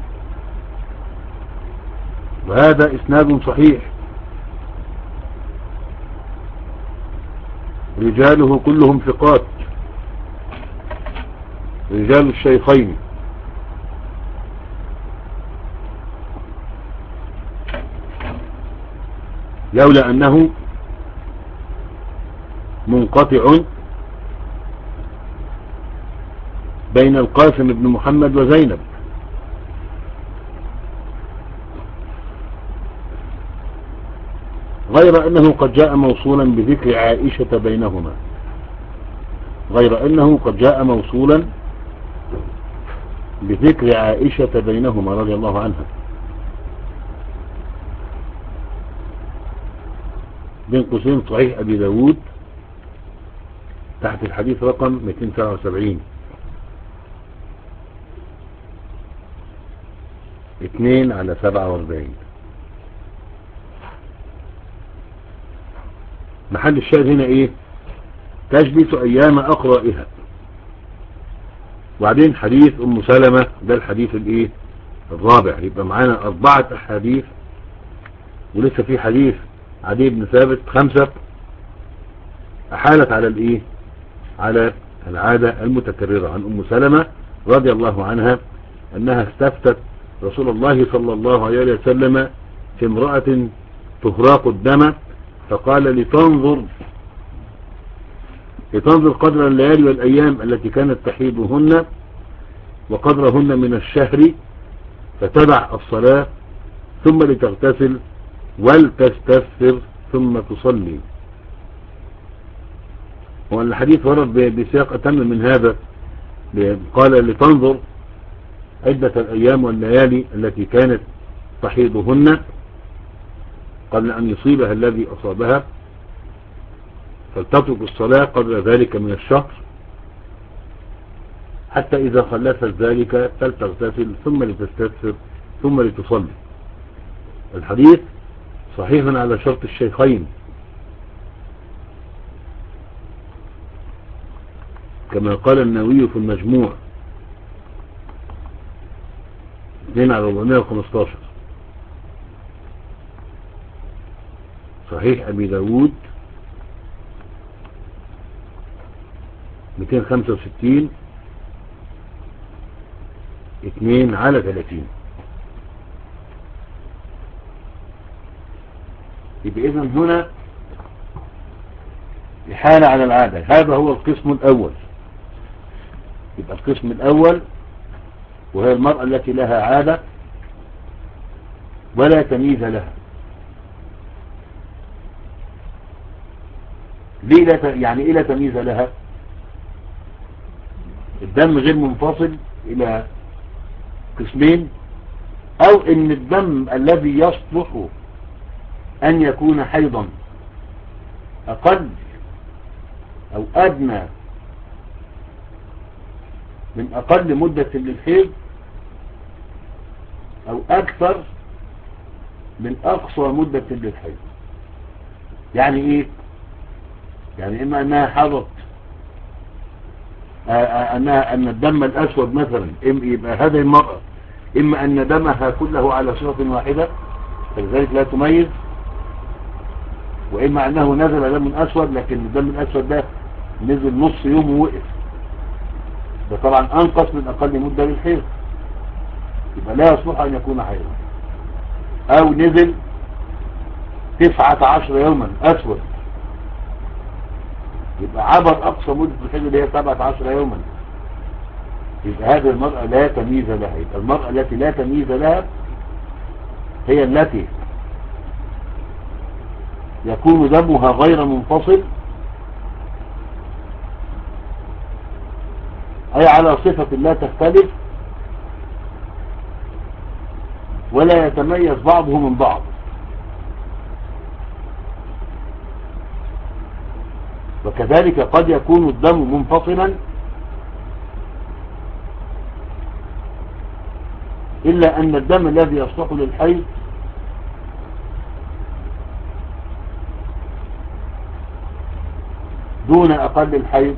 وهذا إسناد صحيح رجاله كلهم ثقات رجال الشيخين. لولا أنه منقطع بين القاسم بن محمد وزينب، غير أنه قد جاء موصولا بذكر عائشة بينهما غير أنه قد جاء موصولا بذكر عائشة بينهما رضي الله عنها بين قوسين صحيح أبي داود تحت الحديث رقم مئتين وسبعة وسبعين اثنين على سبعة واربعين. محل الشاهد هنا ايه؟ تجلس ايام اقرائها. وبعدين حديث ام سلمة ده الحديث الايه الرابع، يبقى معانا اربعة احاديث ولسه في حديث عدي بن ثابت خمسة أحالت على الإيه على العادة المتكررة. عن أم سلمة رضي الله عنها أنها استفتت رسول الله صلى الله عليه وسلم في امرأة تهراق الدم، فقال لتنظر لتنظر قدر الليالي والأيام التي كانت تحيضهن وقدرهن من الشهر، فتدع الصلاة ثم لتغتسل ولتستغفر ثم تصلي. والحديث ورد بسياق أتم من هذا، قال لتنظر عدة الأيام والليالي التي كانت تحيضهن قبل أن يصيبها الذي أصابها، فلتترك الصلاة قبل ذلك من الشهر، حتى إذا خلفت ذلك فلتغتسل ثم لتستغفر ثم لتصلي. الحديث صحيح على شرط الشيخين كما قال النووي في المجموع اثنين على أربعمائة وخمسة عشر، صحيح أبي داود مئتين وخمسة وستين اثنين على ثلاثين. يبقى إذن هنا إحالة على العادة، هذا هو القسم الأول. يبقى القسم الأول وهي المرأة التي لها عادة ولا تمييز لها. ليه لا ت... يعني إيه لا تمييز لها؟ الدم غير منفصل إلى قسمين، أو إن الدم الذي يصلح أن يكون حيضا أقل أو أدنى من أقل مدة للحيض، أو أكثر من أقصى مدة للحيض. يعني إيه؟ يعني إما أنها حضت أنها أن الدم الأسود مثلا يبقى هذه المرأة إما أن دمها كله على صفة واحدة فلذلك لا تميز، وإما أنه نزل دم أسود لكن الدم الأسود ده نزل نص يوم ووقف، ده طبعا أنقص من أقل مدة للحيض، يبقى لا يصلح أن يكون حيضا. أو نزل تسعة عشر يوما أسود، يبقى عبر أقصى مدة الحيض اللي هي سبعة عشر يوما، يبقى هذه المرأة لا تمييز لها. يبقى المرأة التي لا تمييز لها هي التي يكون دمها غير منفصل، أي على صفة لا تختلف ولا يتميز بعضه من بعض. وكذلك قد يكون الدم منفصلا إلا أن الدم الذي يصلح للحيض دون أقل الحيض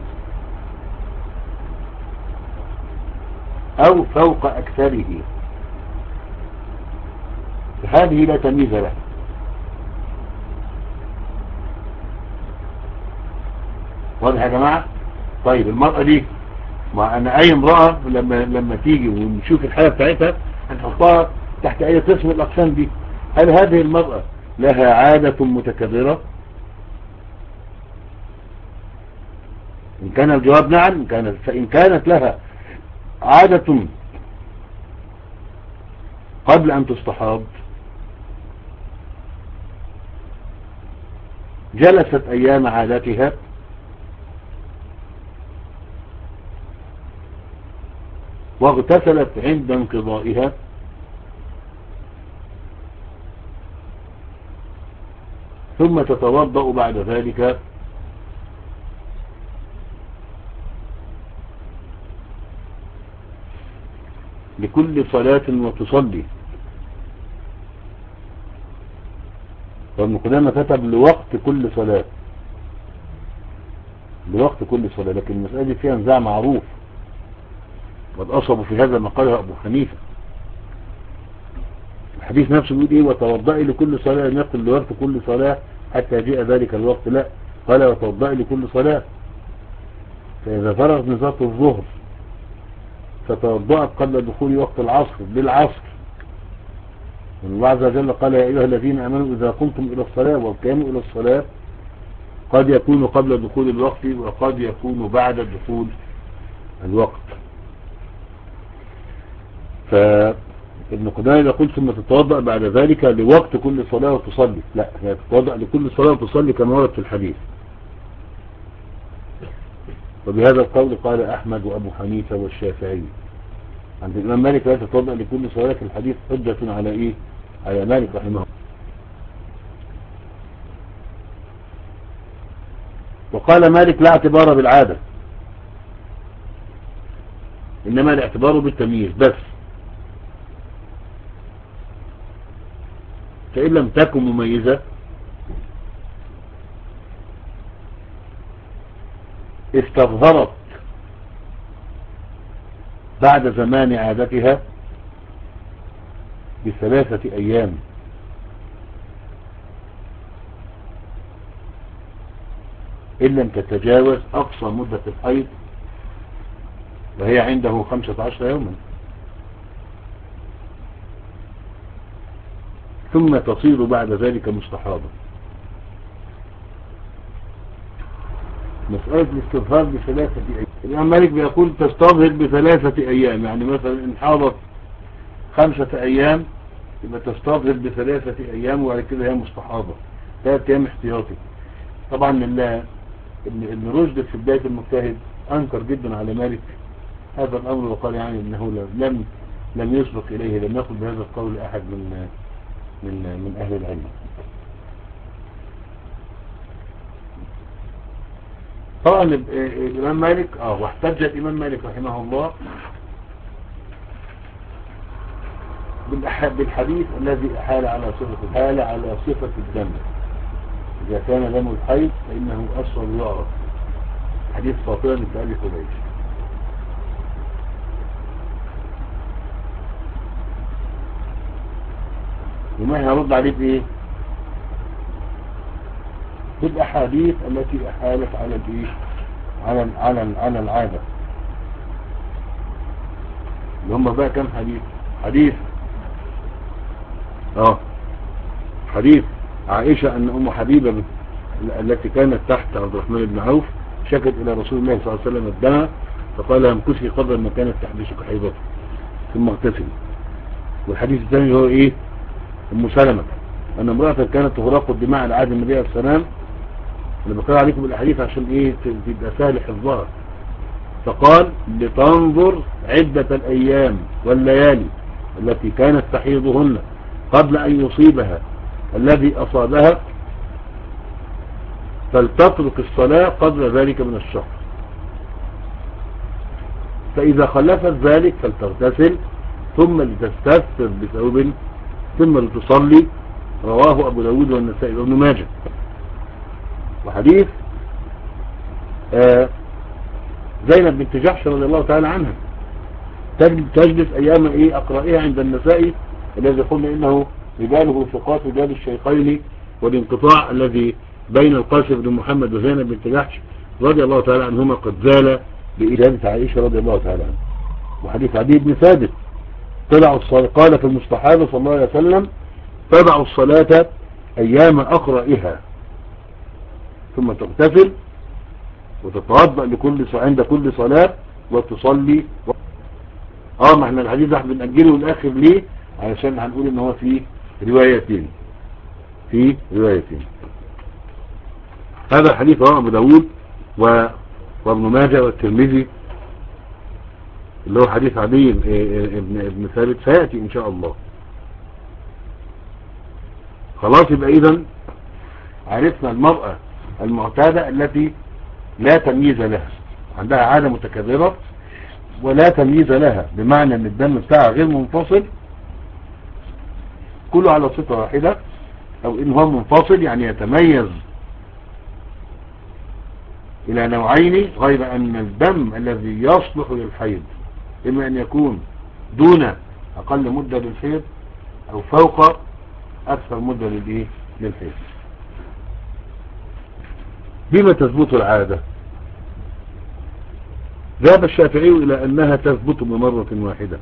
أو فوق أكثره، فهذه لا تمييز لها. واضح يا جماعة؟ طيب المرأة دي، مع أن أي امرأة لما لما تيجي ونشوف الحالة بتاعتها هنحطها تحت أي قسم الأقسام دي. هل هذه المرأة لها عادة متكررة؟ إن كان الجواب نعم كانت، فإن كانت لها عادة قبل أن تستحاض جلست أيام عادتها واغتسلت عند انقضائها ثم تتوضأ بعد ذلك لكل صلاة وتصلي. وابن قدامة كتب لوقت كل صلاة، لوقت كل صلاة، لكن المسألة دي فيها نزاع معروف، والأصب في هذا ما قاله أبو حنيفة. الحديث نفسه بيقول ايه وتوضئي لكل صلاة، لم يقل لوقت كل صلاة حتى يجيء ذلك الوقت، لا قال وتوضئي لكل صلاة. فإذا فرغت من صلاة الظهر فتوضأت قبل دخول وقت العصر بالعصر، الله عز وجل قال يا أيها الذين آمنوا إذا قمتم إلى الصلاة، والقيام إلى الصلاة قد يكون قبل دخول الوقت وقد يكون بعد دخول الوقت. فابن قدامة يقول ثم تتوضأ بعد ذلك لوقت كل صلاة وتصلي، لا هي تتوضأ لكل صلاة وتصلي كما ورد في الحديث. وبهذا القول قال أحمد وأبو حنيفة والشافعي. عند الإمام مالك لا تتوضأ لكل صلاة، في الحديث حجة على إيه؟ على مالك رحمه الله. وقال مالك لا اعتبار بالعادة، إنما الاعتبار بالتمييز بس، فإن لم تكن مميزة استظهرت بعد زمان عادتها بثلاثة أيام، إن لم تتجاوز أقصى مدة الحيض وهي عنده خمسة عشر يوما، ثم تصير بعد ذلك مستحاضة. مسألة الاستظهار بثلاثة أيام، الإمام مالك بيقول تستظهر بثلاثة أيام، يعني مثلا إن حاضت خمسة أيام يبقى تستظهر بثلاثة أيام وعلى كده هي مستحاضة، ثلاثة أيام احتياطي. طبعا ابن رشد في بداية المجتهد أنكر جدا على مالك هذا الأمر، وقال يعني أنه لم لم يسبق إليه، لم يقل بهذا القول أحد من من من أهل العلم. طبعا الإمام مالك اه واحتج الإمام مالك رحمه الله بالحديث الذي أحال على صفة الحال على صفة الدم، إذا كان دم الحيض فإنه أصل يعرف، حديث فاطمة بنت أبي حبيش. وما هنرد عليه بإيه؟ بالأحاديث التي أحالت على الإيه؟ على على على العادة، اللي هم بقى كم حديث؟ حديث اه حديث عائشة أن أم حبيبة التي كانت تحت عبد الرحمن بن عوف شكت إلى رسول الله صلى الله عليه وسلم الدم، فقال امكثي قدر ما كانت تحبسك حيضتك ثم اغتسلي. والحديث الثاني هو إيه؟ أم سلمة أن امرأة كانت تغرق الدماء على عهد النبي عليه السلام. أنا بقرأ عليكم الأحاديث عشان إيه تبقى سهل حفظها. فقال لتنظر عدة الأيام والليالي التي كانت تحيضهن قبل أن يصيبها الذي أصابها، فلتترك الصلاة قبل ذلك من الشهر، فإذا خلفت ذلك فلتغتسل ثم لتستثر بثوب ثم لتصلي. رواه أبو داود والنسائي وابن ماجه. وحديث آه زينب بنت جحش رضي الله تعالى عنها تجلس أيام إيه أقرائها عند النسائي الذي قلنا إنه رجاله ثقات رجال الشيخين، والانقطاع الذي بين القاسم بن محمد وزينب بنت جحش رضي الله تعالى عنهما قد زال بإجابة عائشة رضي الله تعالى عنها. وحديث عدي بن ثابت طلعوا الصلاة قال في المستحاضة صلى الله عليه وسلم تضع الصلاة أيام أقرائها ثم تغتسل وتتوضأ لكل عند كل صلاة وتصلي. اه ما احنا الحديث ده بنأجله الآخر ليه؟ علشان هنقول ان هو في روايتين في روايتين هذا الحديث رواه أبو داود و... وابن ماجه والترمذي، اللي هو حديث عدي ابن ابن ثابت سيأتي ان شاء الله. خلاص يبقى اذا عرفنا المرأة المعتادة التي لا تمييز لها، عندها عادة متكررة ولا تمييز لها، بمعنى ان الدم بتاعها غير منفصل كله على صفة واحدة، او ان هو منفصل يعني يتميز الى نوعين، غير ان الدم الذي يصلح للحيض اما ان يكون دون اقل مدة للحيض او فوق اكثر مدة للايه للحيض. بما تثبت العادة؟ ذهب الشافعي الى انها تثبت بمرة واحدة،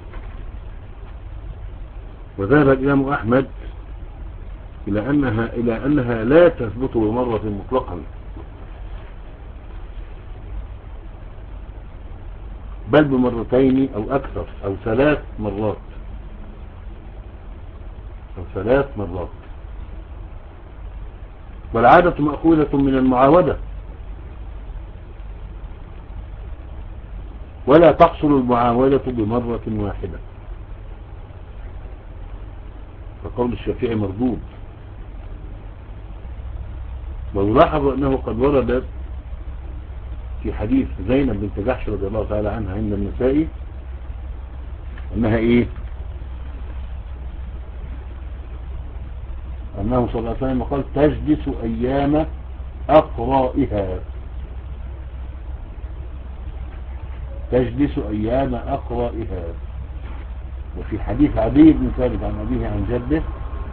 وذهب الامام احمد الى انها الى انها لا تثبت بمرة مطلقا، بل بمرتين او اكثر او ثلاث مرات او ثلاث مرات. والعادة مأخوذة من المعاودة، ولا تحصل المعاودة بمرة واحدة، فقول الشافعي مردود. ويلاحظ أنه قد ورد في حديث زينب بنت جحش رضي الله تعالى عنها عند النسائي أنها إيه أنه صلى الله عليه وسلم قال تجلس أيام أقرائها، تجلس أيام أقرائها. وفي حديث عدي بن ثابت عن أبيه عن جده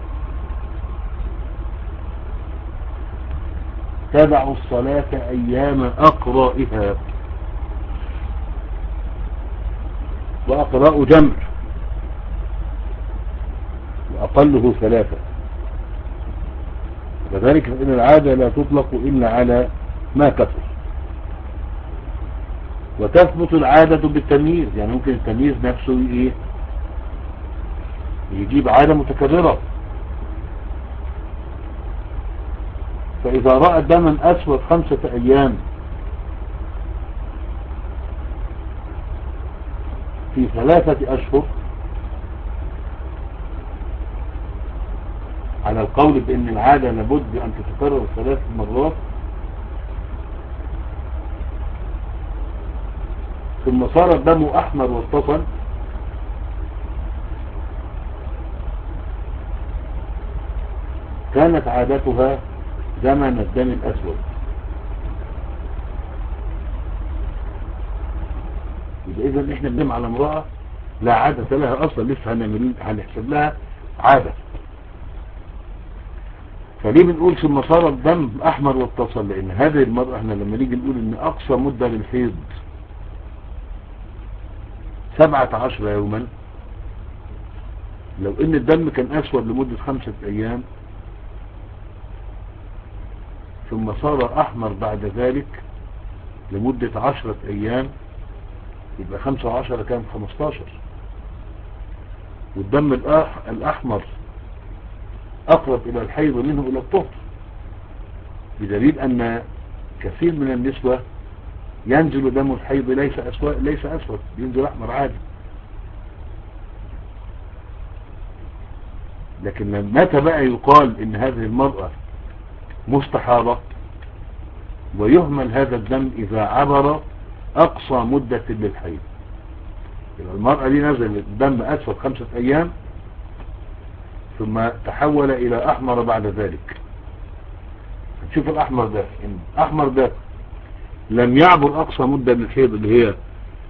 تبع الصلاة أيام أقرائها. وأقراء جمع، وأقله ثلاثة، وذلك فإن العادة لا تطلق إلا على ما كثر. وتثبت العادة بالتمييز، يعني ممكن التمييز نفسه إيه يجيب عادة متكررة. فإذا رأى دما أسود خمسة أيام في ثلاثة أشهر، على القول بأن العادة لابد أن تتكرر ثلاث مرات، ثم صار الدم أحمر واتصل، كانت عادتها زمن الدم الأسود. يبقى إذن إحنا بنم على امرأة لا عادة لها أصلا، لسه هنحسب لها عادة. فليه بنقول ثم صار الدم أحمر واتصل؟ لأن هذه المرأة احنا لما نيجي نقول إن أقصى مدة للحيض سبعة عشر يوما، لو إن الدم كان أسود لمدة خمسة أيام ثم صار أحمر بعد ذلك لمدة عشرة أيام، يبقى خمسة وعشرة كان خمستاشر. والدم الأحمر أقرب إلى الحيض منه إلى الطهر، بدليل أن كثير من النسوة ينزل دم الحيض ليس أسود, ليس أسود ينزل أحمر عادي. لكن متى بقى يقال إن هذه المرأة مستحاضة ويهمل هذا الدم؟ إذا عبر أقصى مدة للحيض. إذا المرأة دي نزل الدم أسود خمسة أيام ثم تحول إلى أحمر بعد ذلك، نشوف الأحمر ده، إن الأحمر ده لم يعبر أقصى مدة للحيض اللي هي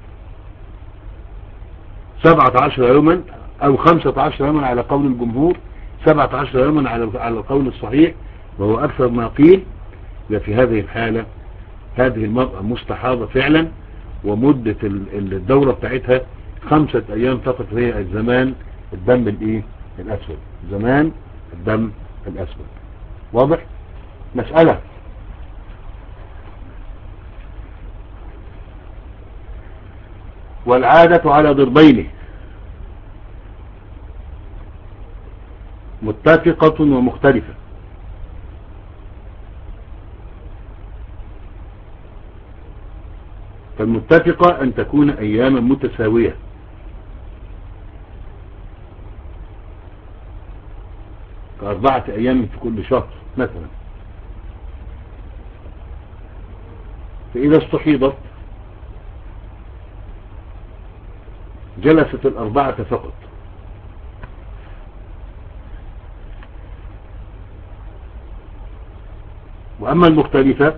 سبعة عشر يوما أو خمسة عشر يوما على قول الجمهور، سبعة عشر يوما على على القول الصحيح وهو أكثر ما قيل، في هذه الحالة هذه المرأة مستحاضة فعلا، ومدة الدورة بتاعتها خمسة أيام فقط، هي الزمان الدم الإيه الأسود، زمان الدم الأسود. واضح؟ مسألة والعادة على ضربين، متفقة ومختلفة. فالمتفقة أن تكون أياما متساوية، كأربعة أيام في كل شهر مثلا. فإذا استحيضت جلست الأربعة فقط، وأما المختلفة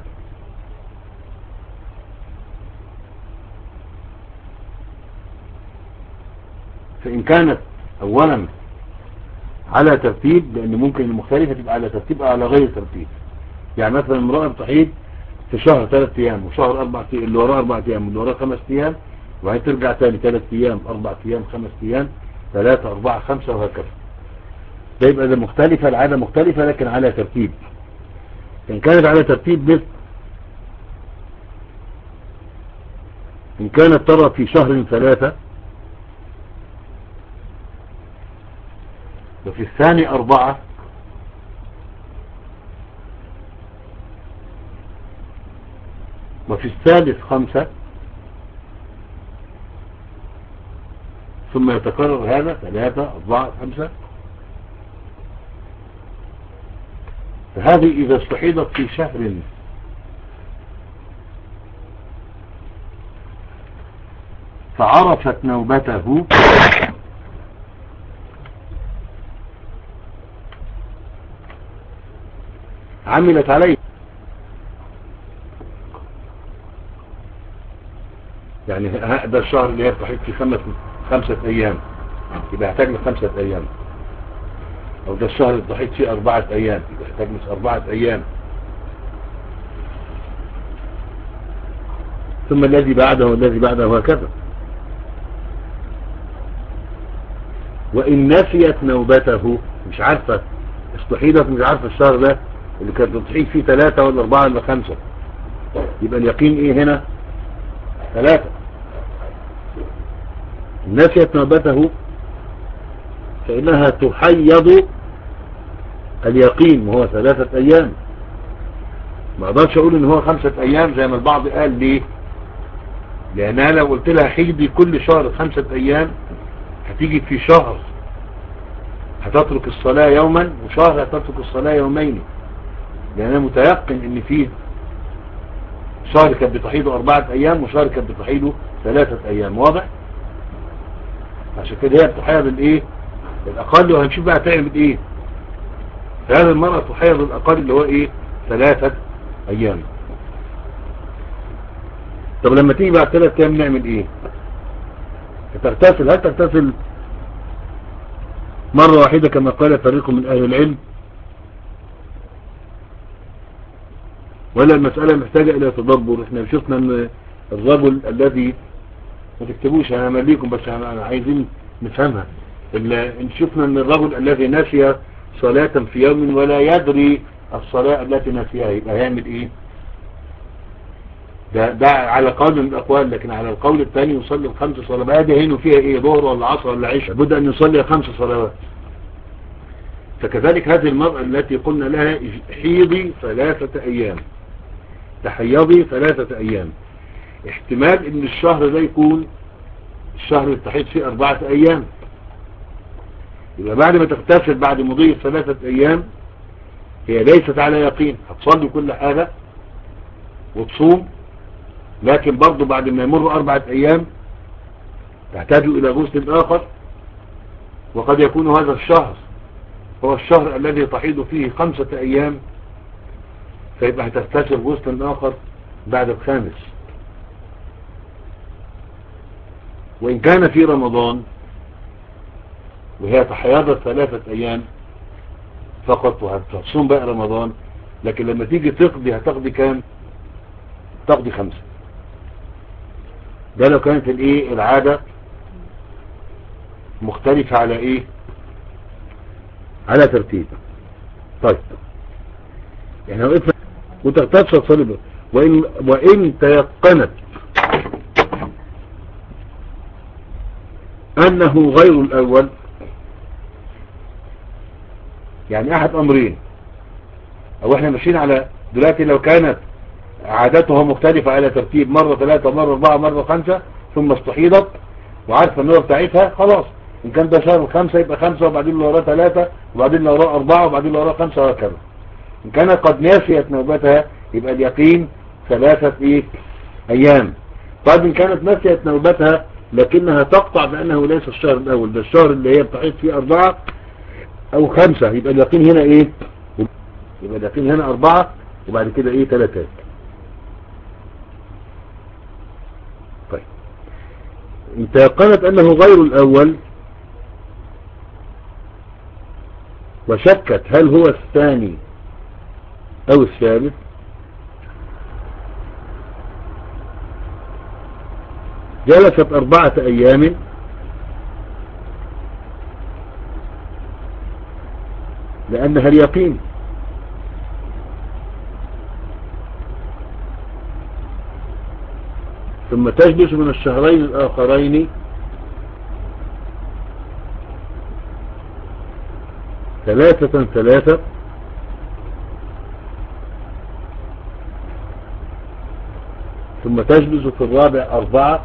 فإن كانت أولا على ترتيب، لان ممكن المختلفة تبقى على ترتيب او على غير ترتيب. يعني مثلا امرأة بتحيض في شهر ثلاث ايام وشهر اربع ايام، اللي وراه اربع ايام واللي وراه خمس ايام، وبعدين ترجع تاني ثلاث ايام اربع ايام خمس ايام ثلاثة اربعة خمسة وهكذا. ده يبقى ده مختلفة، العادة مختلفة لكن على ترتيب. إن كانت على ترتيب مثل إن كانت ترى في شهر ثلاثة وفي الثاني أربعة وفي الثالث خمسة ثم يتكرر هذا ثلاثة أربعة خمسة، فهذه إذا استحيضت في شهر فعرفت نوبته عملت عليه. يعني هذا الشهر اللي هي بتحيض في خمسة خمسة أيام يبقى يحتاج له خمسة أيام، أو ده الشهر اللي بتحيض فيه أربعة أيام يبقى يحتاج له أربعة أيام، ثم الذي بعده والذي بعده وهكذا. وإن نسيت نوبته، مش عارفة استحيضت، مش عارفة الشهر ده اللي كانت بتحيض فيه ثلاثة ولا أربعة ولا خمسة، يبقى اليقين إيه هنا؟ ثلاثة. نسيت نوبته فإنها تحيض اليقين وهو ثلاثة أيام. ما أقدرش أقول إن هو خمسة أيام زي ما البعض قال. ليه؟ لأن أنا لو قلت لها حيضي كل شهر خمسة أيام هتيجي في شهر هتترك الصلاة يوما وشهر هتترك الصلاة يومين، لأن أنا متيقن إن فيه شهر كانت بتحيضه أربعة أيام وشهر كانت بتحيضه ثلاثة أيام. واضح؟ عشان كده هي بتحيض الإيه؟ الأقل، وهنشوف بقى تعمل إيه. فهذه المرأة تحيض الأقل اللي هو إيه؟ ثلاثة أيام. طب لما تيجي بعد ثلاثة أيام نعمل إيه؟ تغتسل. هل تغتسل مرة واحدة كما قال فريق من أهل العلم، ولا المسألة محتاجة إلى تدبر؟ احنا شفنا أن الرجل الذي، ما تكتبوش أنا مليكم بس أنا عايزين نفهمها، إن شفنا أن الرجل الذي نسي صلاة في يوم ولا يدري الصلاة التي نسيها يبقى هيعمل إيه؟ ده, ده على قول من الأقوال، لكن على القول الثاني يصلي الخمس صلوات. ده هنا فيها إيه؟ ظهر ولا عصر ولا عشاء؟ لابد أن يصلي خمس صلوات. فكذلك هذه المرأة التي قلنا لها حيضي ثلاثة أيام، تحيضي ثلاثة أيام، احتمال ان الشهر ده يكون الشهر اللي تحيض فيه أربعة أيام، يبقى بعد ما تغتسل بعد مضي ثلاثة أيام هي ليست على يقين، هتصلي كل حاجة وتصوم، لكن برضو بعد ما يمر أربعة أيام تحتاج إلى غسل آخر، وقد يكون هذا الشهر هو الشهر الذي تحيض فيه خمسة أيام، فيبقى هتغتسل غسل آخر بعد الخامس. وإن كان في رمضان وهي تحيضت ثلاثة أيام فقط وهتصوم بقى رمضان، لكن لما تيجي تقضي هتقضي كام؟ تقضي خمسة. ده لو كانت الايه العادة مختلفة على ايه؟ على ترتيب. طيب يعني لو قلت وتغتسل صلبة، وإن, وإن تيقنت أنه غير الأول، يعني أحد أمرين، أو إحنا ماشيين على دلوقتي لو كانت عادتها مختلفة على ترتيب مرة ثلاثة مرة أربعة مرة خمسة ثم استحيضت وعارفة النور بتاعتها خلاص، إن كان ده شهر خمسة يبقى خمسة وبعدين اللي وراه ثلاثة وبعدين اللي وراه أربعة وبعدين اللي وراه خمسة وهكذا. إن كانت قد ناسيت نوبتها يبقى اليقين ثلاثة إيه؟ أيام. طيب إن كانت ناسيت نوبتها لكنها تقطع بأنه ليس الشهر الأول، ده الشهر اللي هي بتحيض فيه أربعة أو خمسة، يبقى اليقين هنا إيه؟ يبقى اليقين هنا أربعة وبعد كده إيه؟ ثلاثة. طيب إن تيقنت أنه غير الأول وشكت هل هو الثاني او الثالث، جلست اربعة ايام لانها اليقين، ثم تجلس من الشهرين الاخرين ثلاثة ثلاثة، ثم تجلس في الرابع أربعة،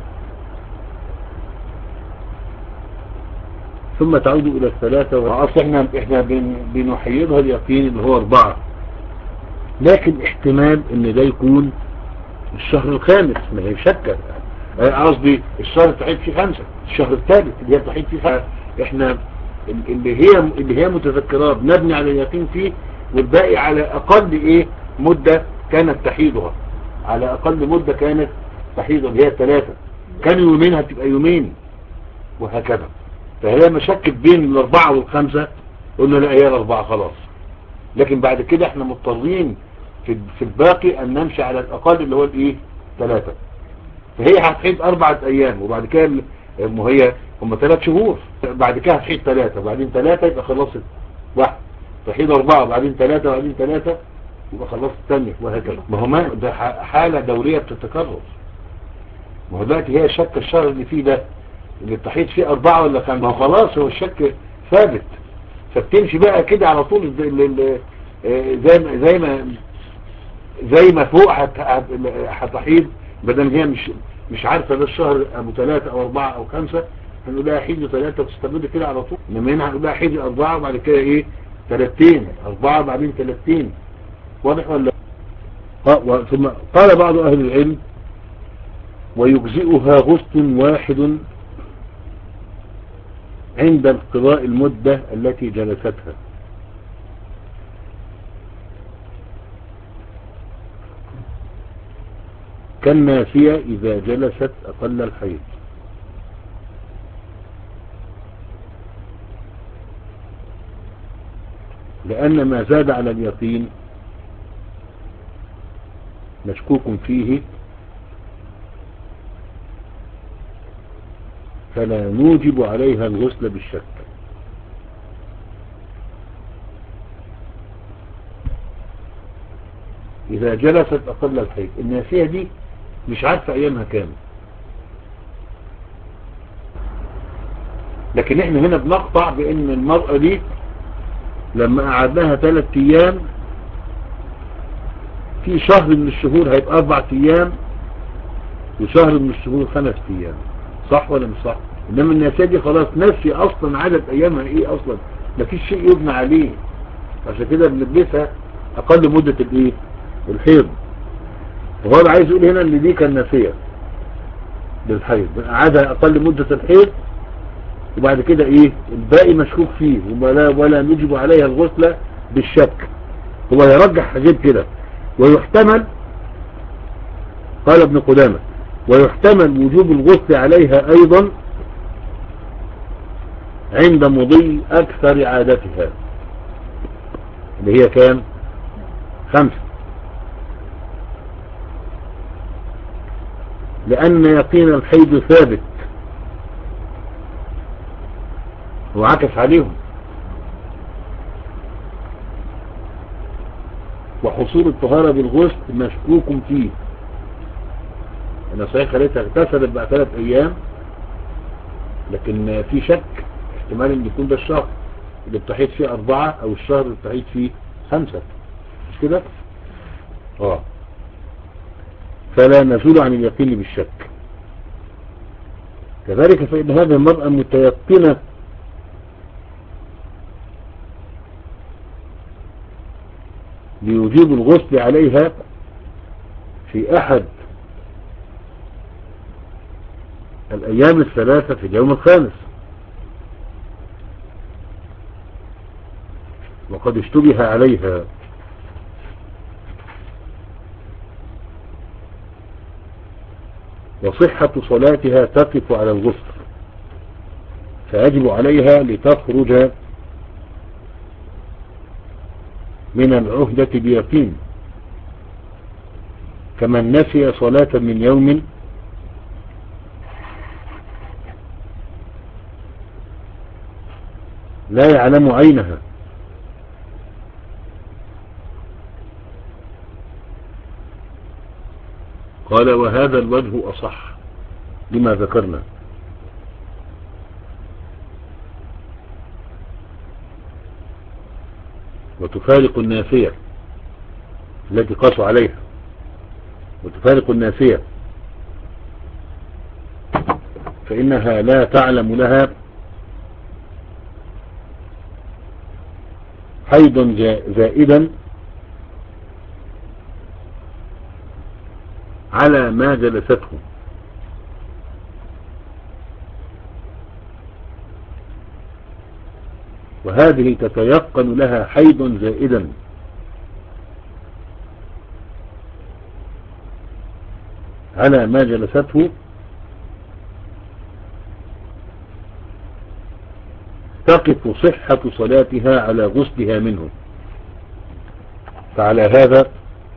ثم تعود إلى الثلاثة. وأصلا احنا, احنا بنحيدها اليقين اللي هو أربعة، لكن احتمال ان ده يكون الشهر الخامس، ما هي شكة، قصدي الشهر التحيد فيه خمسة، الشهر الثالث اللي هي التحيد فيه خمسة. احنا اللي هي اللي هي متذكرات نبني على اليقين فيه، والباقي على اقل ايه مدة كانت تحيضها، على اقل مدة كانت تحيضها اللي هي الثلاثة، كان يومين هتبقى يومين وهكذا. فهي مشكت بين الاربعة والخمسة، قلنا لا هي الاربعة خلاص، لكن بعد كده احنا مضطرين في في الباقي ان نمشي على الاقل اللي هو الايه ثلاثة. فهي هتحيد اربعة ايام، وبعد كده ما هي هم ثلاث شهور، بعد كده هتحيد ثلاثة وبعدين ثلاثة يبقى خلصت واحد، تحيد اربعة وبعدين ثلاثة وبعدين ثلاثة يبقى خلصت الثانية وهكذا. ما هو ما ده حالة دورية بتتكرر. ما هو دلوقتي هي شك الشهر اللي فيه ده اللي التحيد فيه اربعة ولا خمسة، ما هو خلاص هو الشك ثابت، فبتمشي بقى كده على طول زي ما زي ما زي ما فوق هتحيد، بدل هي مش مش عارفة ده الشهر ابو ثلاثة او اربعة او خمسة، هنقول لها حيد ثلاثة وتستمر كده على طول. انما هنا هنقول لها حيد اربعة وبعد كده ايه ثلاثين، اربعة بعدين ثلاثين. واضح ولا اه؟ ثم قال بعض اهل العلم ويجزئها غسل واحد عند انقضاء المدة التي جلستها. كالناسية إذا جلست أقل الحيض، لأن ما زاد على اليقين مشكوك فيه، فلا نوجب عليها الغسل بالشك. إذا جلست أقل الحيض، الناسية دي مش عارفة أيامها كام، لكن احنا هنا بنقطع بأن المرأة دي لما قعدناها ثلاث أيام في شهر من الشهور هيبقى أربع أيام، وشهر من الشهور خمس أيام، صح ولا مش صح؟ إنما الناسية دي خلاص ناسي أصلا عدد أيامها إيه أصلا، مفيش شيء يبنى عليه، عشان كده بنلبسها أقل مدة الإيه؟ الحيض. وهو عايز يقول هنا ان دي كان ناسية للحيض، قعدها اقل مدة الحيض، وبعد كده ايه الباقي مشكوك فيه، ولا, ولا نجب عليها الغسلة بالشك. هو يرجح حاجات كده، ويحتمل قال ابن قدامة ويحتمل وجوب الغسل عليها ايضا عند مضي اكثر عادتها اللي هي كام؟ خمسة، لأن يقين الحيض ثابت وعكس عليهم، وحصول الطهارة بالغسل مشكوك فيه. أنا صحيح خليتها اغتسلت بعد ثلاث أيام، لكن في شك احتمال ان يكون ده الشهر اللي بتحيط فيه أربعة أو الشهر اللي بتحيط فيه خمسة، مش كده؟ اه فلا نزول عن اليقين بالشك. كذلك فإن هذه المرأة متيقنة ليجيب الغسل عليها في أحد الأيام الثلاثة في اليوم الخامس، وقد اشتبه عليها وصحة صلاتها تقف على الغسل، فيجب عليها لتخرج من العهدة بيقين، كمن نسي صلاة من يوم لا يعلم عينها. قال وهذا الوجه أصح لما ذكرنا. وتفارق الناسية التي قاسوا عليها، وتفارق الناسية فإنها لا تعلم لها حيض زائدا على ما جلسته، وهذه تتيقن لها حيض زائدا على ما جلسته تقف صحة صلاتها على غسلها منه. فعلى هذا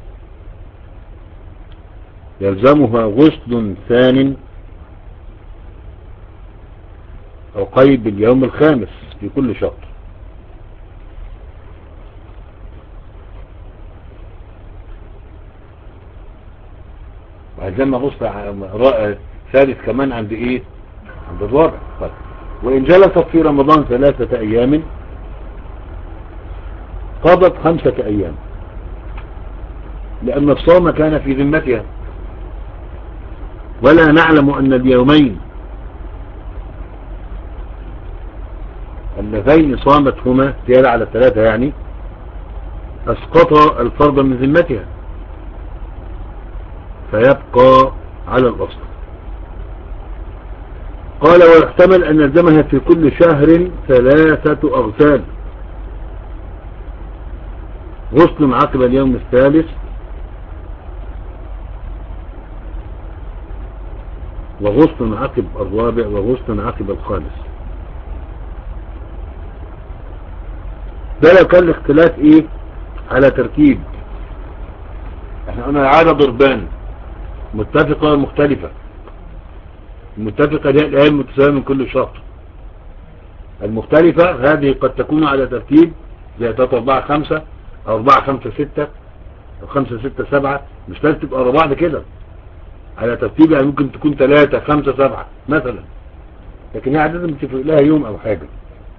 يلزمها غسل ثان أو قيد اليوم الخامس في كل شهر. وهذا غسل ثالث كمان عند ايه؟ عند الرابع. طيب. وإن جلست في رمضان ثلاثة أيام قضت خمسة أيام، لأن الصوم كان في ذمتها، ولا نعلم أن اليومين اللذين صامتهما زيادة على الثلاثة يعني أسقط الفرض من ذمتها، فيبقى على الأصل. قال ويحتمل أن يلزمها في كل شهر ثلاثة أغسال، غسل عقب اليوم الثالث، وغسل عقب الرابع، وغسل عقب الخامس. ده لو كان الاختلاف ايه على ترتيب. احنا قلنا العادة ضربان، متفقة ومختلفة. المتفقة دي الآية المتساوية من كل شهر. المختلفة هذه قد تكون على ترتيب زي تلاتة أربعة خمسة أو أربعة خمسة ستة أو خمسة ستة سبعة، مش لازم تبقى ورا بعض كده على ترتيب، يعني ممكن تكون ثلاثة خمسة سبعة مثلا، لكن هي عادة بتفرق لها يوم أو حاجة.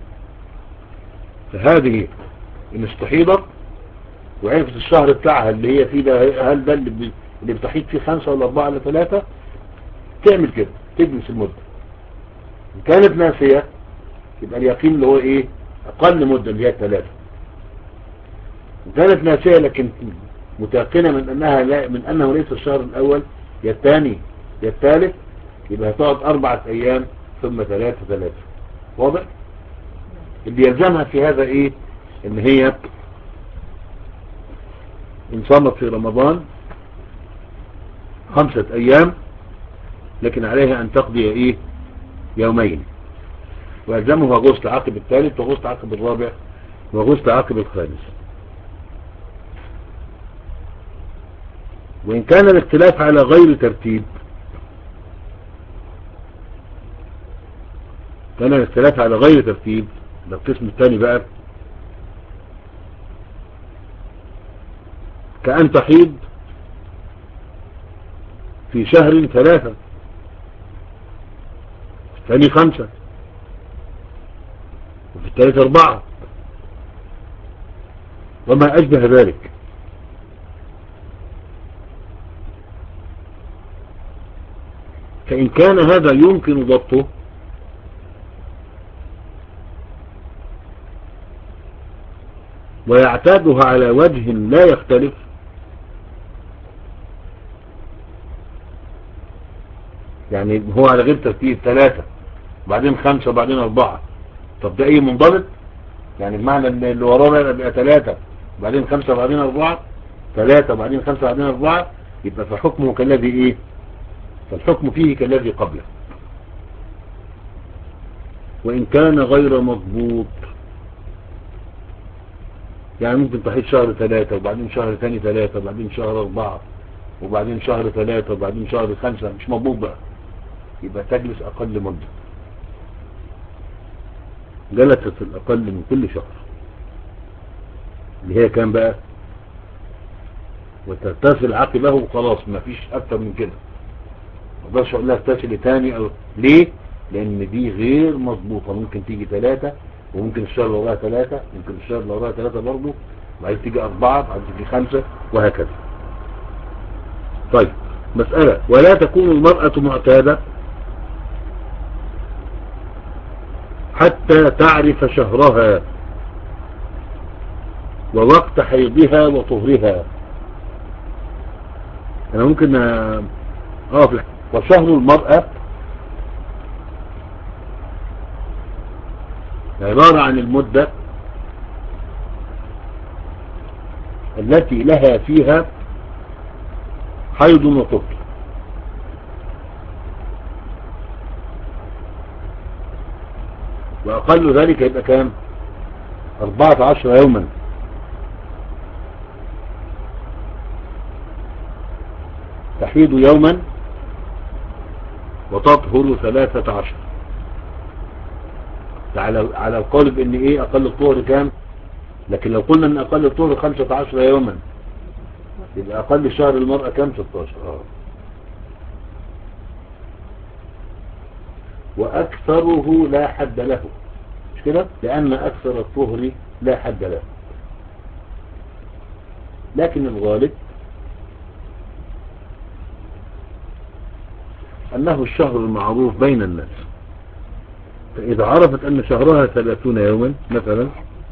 فهذه إن استحيضت وعرفت الشهر بتاعها اللي هي فيه ده، هل ده اللي اللي بتحيض فيه خمسة ولا أربعة ولا ثلاثة، تعمل كده تجلس المدة. إن كانت ناسية يبقى اليقين اللي هو إيه أقل مدة اللي هي ثلاثة. إن كانت ناسية لكن متيقنة من أنها لا من أنه ليس الشهر الأول يا الثاني يا الثالث، يبقى هتقعد أربعة أيام ثم ثلاثة ثلاثة. واضح؟ اللي يلزمها في هذا إيه؟ إن هي إن صامت في رمضان خمسة أيام لكن عليها أن تقضي إيه؟ يومين، ويلزمها غسل عقب الثالث، وغسل عقب الرابع، وغسل عقب الخامس. وإن كان الاختلاف على غير ترتيب، كان الاختلاف على غير ترتيب، ده القسم الثاني بقى، كأن تحيض في شهر ثلاثة، الثاني خمسة، وفي الثالث أربعة، وما أشبه ذلك. فإن كان هذا يمكن ضبطه ويعتادها على وجه لا يختلف، يعني هو على غير ترتيب ثلاثة وبعدين خمسة وبعدين أربعة، طب ده ايه منضبط؟ يعني بمعنى ان اللي ورانا يبقى ثلاثة وبعدين خمسة وبعدين أربعة، ثلاثة وبعدين خمسة وبعدين أربعة، يبقى فحكمه كالذي ايه؟ فالحكم فيه كالذي قبله. وإن كان غير مضبوط يعني ممكن تحيض شهر ثلاثة وبعدين شهر ثاني ثلاثة وبعدين شهر أربعة وبعدين شهر ثلاثة وبعدين شهر خمسة، مش مضبوط بقى، يبقى تجلس أقل مدة. جلست الأقل من كل شهر اللي هي كان بقى، وتغتسل عقبه وخلاص، ما فيش أكتر من كده. ما اقدرش أقول لها اغتسلي تاني أو ليه؟ لأن دي غير مضبوطة، ممكن تيجي ثلاثة وممكن الشهر اللي وراها ثلاثة، ممكن الشهر اللي وراها ثلاثة برضه، بعدين تيجي أربعة، بعدين تيجي خمسة، وهكذا. طيب مسألة: ولا تكون المرأة معتادة حتى تعرف شهرها ووقت حيضها وطهرها. أنا ممكن أقف. وشهر المرأة عبارة عن المدة التي لها فيها حيض وطهر، وأقل ذلك يبقى كام؟ أربعة عشر يوما. تحيض يوما وتطهر ثلاثة عشر، على على القول بان ايه اقل الطهر كام. لكن لو قلنا ان اقل الطهر خمسة عشر يوما، يبقى اقل شهر المرأة كام؟ ستاشر. اه واكثره لا حد له، مش كده؟ لان اكثر الطهر لا حد له، لكن الغالب انه الشهر المعروف بين الناس. فاذا عرفت ان شهرها ثلاثون يوما مثلا،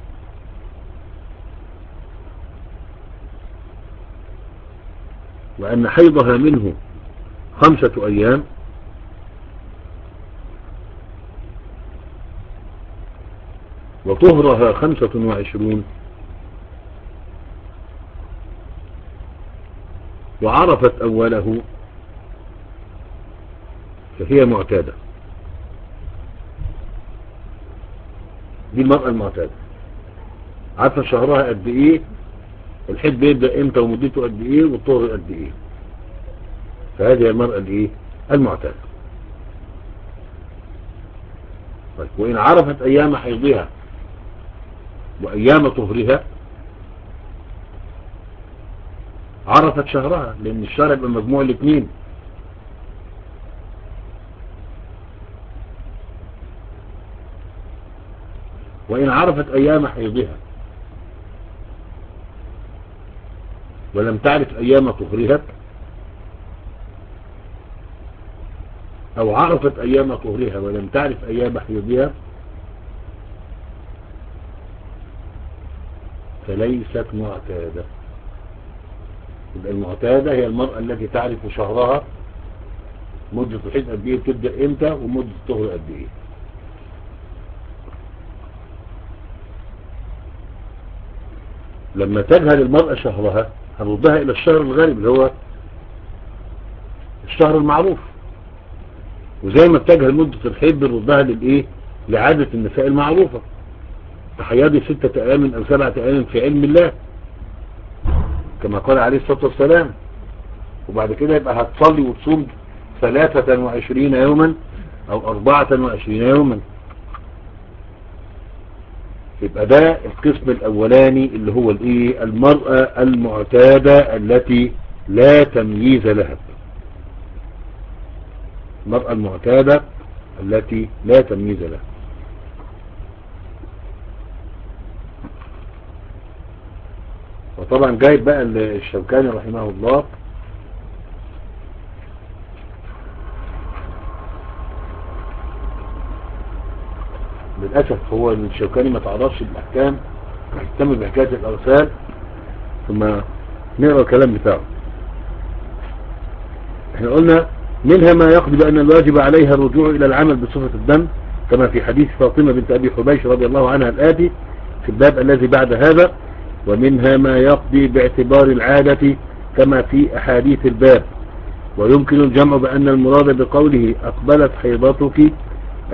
وأن حيضها منه خمسة أيام، وطهرها خمسة وعشرون، وعرفت أوله، فهي معتادة. دي المرأة المعتادة، عارفة شهرها قد إيه، الحيض بيبدأ إمتى ومدته قد إيه والطهر قد إيه. فهذه المرأة الإيه؟ المعتادة. طيب وإن عرفت أيام حيضها وأيام طهرها، عرفت شهرها، لأن الشهر يبقى مجموع الاثنين. وإن عرفت أيام حيضها ولم تعرف أيام طهرها، أو عرفت أيام طهرها ولم تعرف أيام حيضها، فليست معتادة. يبقى المعتادة هي المرأة التي تعرف شهرها، مدة الحيض قد ايه، بتبدأ امتى، ومدة الطهر قد ايه. لما تجهل المرأة شهرها هنردها الى الشهر الغالب اللي هو الشهر المعروف، وزي ما بتجهل مدة الحيض بنردها للايه، لعادة النساء المعروفة، تحيضي ستة ايام او سبعة ايام في علم الله كما قال عليه الصلاة والسلام، وبعد كده يبقى هتصلي وتصوم ثلاثة وعشرين يوما او اربعة وعشرين يوما. يبقى ده القسم الاولاني اللي هو الايه، المرأة المعتادة التي لا تمييز لها. المرأة المعتادة التي لا تمييز لها. وطبعا جايب بقى الشوكاني رحمه الله للأسف، هو الشوكاني ما تعرفش الأحكام، اهتم بحكاية الأغسال، ثم نقرأ الكلام بتاعه. احنا قلنا منها ما يقضي بأن الواجب عليها الرجوع إلى العمل بصفة الدم، كما في حديث فاطمة بنت أبي حبيش رضي الله عنها الآتي في الباب الذي بعد هذا. ومنها ما يقضي باعتبار العادة كما في أحاديث الباب. ويمكن الجمع بأن المراد بقوله أقبلت حيضتك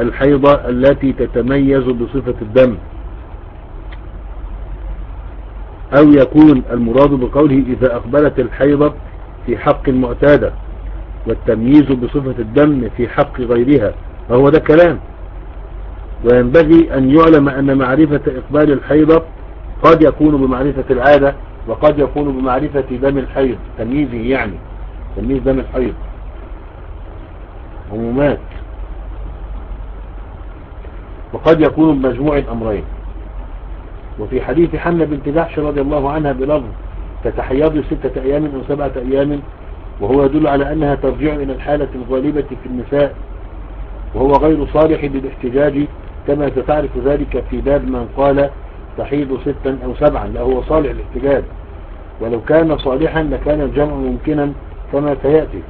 الحيضة التي تتميز بصفة الدم، أو يكون المراد بقوله إذا أقبلت الحيضة في حق المعتادة والتمييز بصفة الدم في حق غيرها، وهو ده كلام. وينبغي أن يعلم أن معرفة إقبال الحيضة قد يكون بمعرفة العادة وقد يكون بمعرفة دم الحيض، تمييزه يعني تمييز دم الحيض عمومات، وقد يكون بمجموع الأمرين. وفي حديث حمنا بنت جحش رضي الله عنها بلفظ تتحيض ستة أيام أو سبعة أيام، وهو يدل على أنها ترجع إلى الحالة الغالبة في النساء، وهو غير صالح للاحتجاج كما ستعرف ذلك في باب من قال تحيض ستا أو سبعا. لا، هو صالح الاحتجاج، ولو كان صالحا لكان الجمع ممكنا كما سيأتي.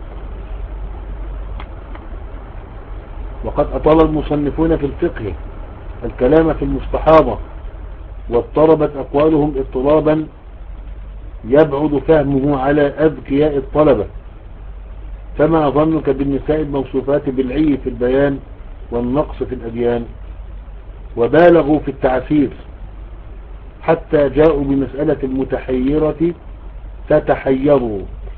وقد أطال المصنفون في الفقه الكلام في المستحاضة، واضطربت أقوالهم اضطرابا يبعد فهمه على أذكياء الطلبة. فما ظنك بالنساء الموصوفات بالعي في البيان والنقص في الأديان؟ وبالغوا في التعسير حتى جاءوا بمسألة المتحيرة فتحيروا.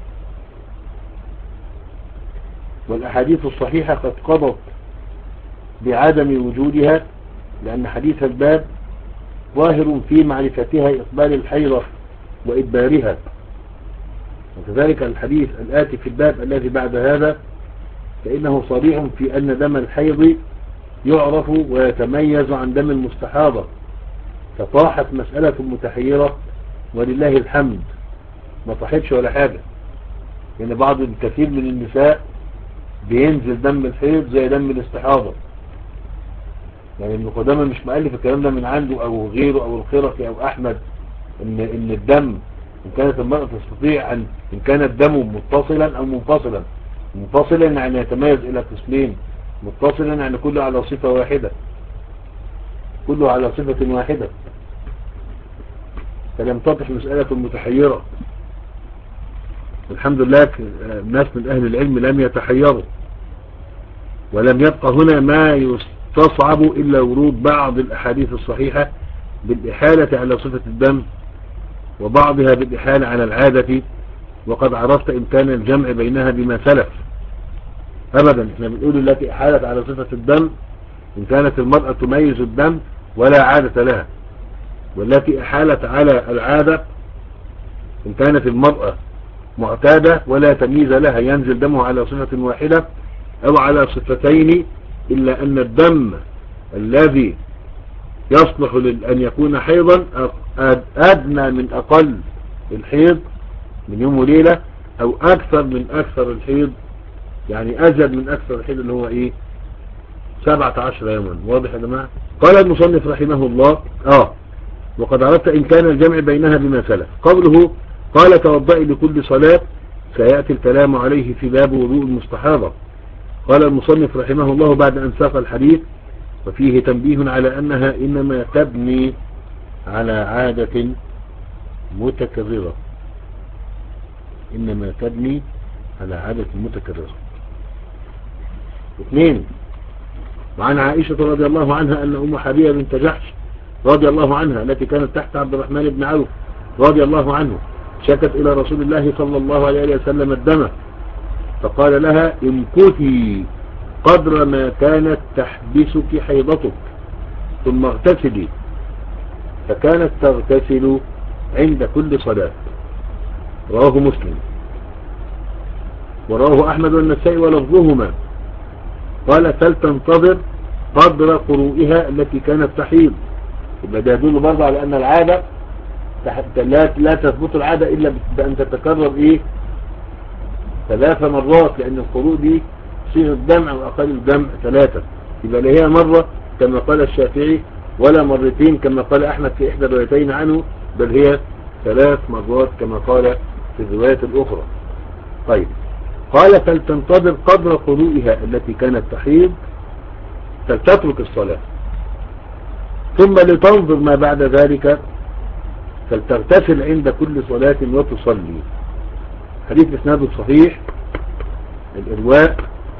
والأحاديث الصحيحة قد قضت بعدم وجودها، لأن حديث الباب ظاهر في معرفتها إقبال الحيضة وإدبارها. وكذلك الحديث الآتي في الباب الذي بعد هذا فإنه صريح في أن دم الحيض يعرف ويتميز عن دم المستحاضة. فطاحت مسألة المتحيرة ولله الحمد، ما طاحتش ولا حاجة، لأن يعني بعض الكثير من النساء بينزل دم الحيض زي دم الاستحاضة. يعني ابن قدامة مش مؤلف الكلام ده من عنده أو غيره أو الخرقي أو أحمد، إن, إن الدم إن كانت المرأة تستطيع أن إن كان الدم متصلا أو منفصلا. منفصلا يعني يتميز إلى قسمين، متصلا يعني كله على صفة واحدة، كله على صفة واحدة. فلم تطح مسألة المتحيرة. الحمد لله الناس من أهل العلم لم يتحيروا، ولم يبقى هنا ما يستصعب إلا ورود بعض الأحاديث الصحيحة بالإحالة على صفة الدم، وبعضها بالإحالة على العادة. وقد عرفت إمكان الجمع بينها بما سلف. أبدا احنا بنقول التي إحالت على صفة الدم إن كانت المرأة تميز الدم ولا عادة لها، والتي إحالت على العادة إن كانت المرأة معتادة ولا تمييز لها، ينزل دمه على صفة واحدة أو على صفتين، إلا أن الدم الذي يصلح أن يكون حيضا أدنى من أقل الحيض من يوم وليلة، أو أكثر من أكثر الحيض، يعني أزيد من أكثر الحيض اللي هو إيه سبعة عشر يوما. واضح يا جماعة؟ قال المصنف رحمه الله آه وقد عرفت إن كان الجمع بينها بما سلف. قوله قال توضئي لكل صلاة سيأتي الكلام عليه في باب وضوء المستحاضة. قال المصنف رحمه الله بعد أن ساق الحديث وفيه تنبيه على أنها إنما تبني على عادة متكررة، إنما تبني على عادة متكررة. اثنين، وعن عائشة رضي الله عنها أن أم حبيبة بنت جحش رضي الله عنها التي كانت تحت عبد الرحمن بن عوف رضي الله عنه شكت إلى رسول الله صلى الله عليه وسلم الدم، فقال لها امكثي قدر ما كانت تحبسك حيضتك ثم اغتسلي، فكانت تغتسل عند كل صلاة. رواه مسلم ورواه أحمد والنسائي ولفظهما. قال فلتنتظر قدر قروئها التي كانت تحيض. يبقى ده يدل برضه على أن العادة لا, لا تثبت العادة إلا بأن تتكرر إيه ثلاث مرات، لأن القروء دي صيغة جمع وأقل الجمع ثلاثة. يبقى لا هي مرة كما قال الشافعي ولا مرتين كما قال أحمد في إحدى الروايتين عنه، بل هي ثلاث مرات كما قال في الرواية الأخرى. طيب قال فلتنتظر قدر قروئها التي كانت تحيض فلتترك الصلاة، ثم لتنظر ما بعد ذلك فلتغتسل عند كل صلاة وتصلي. حديث إسناده صحيح، الإرواء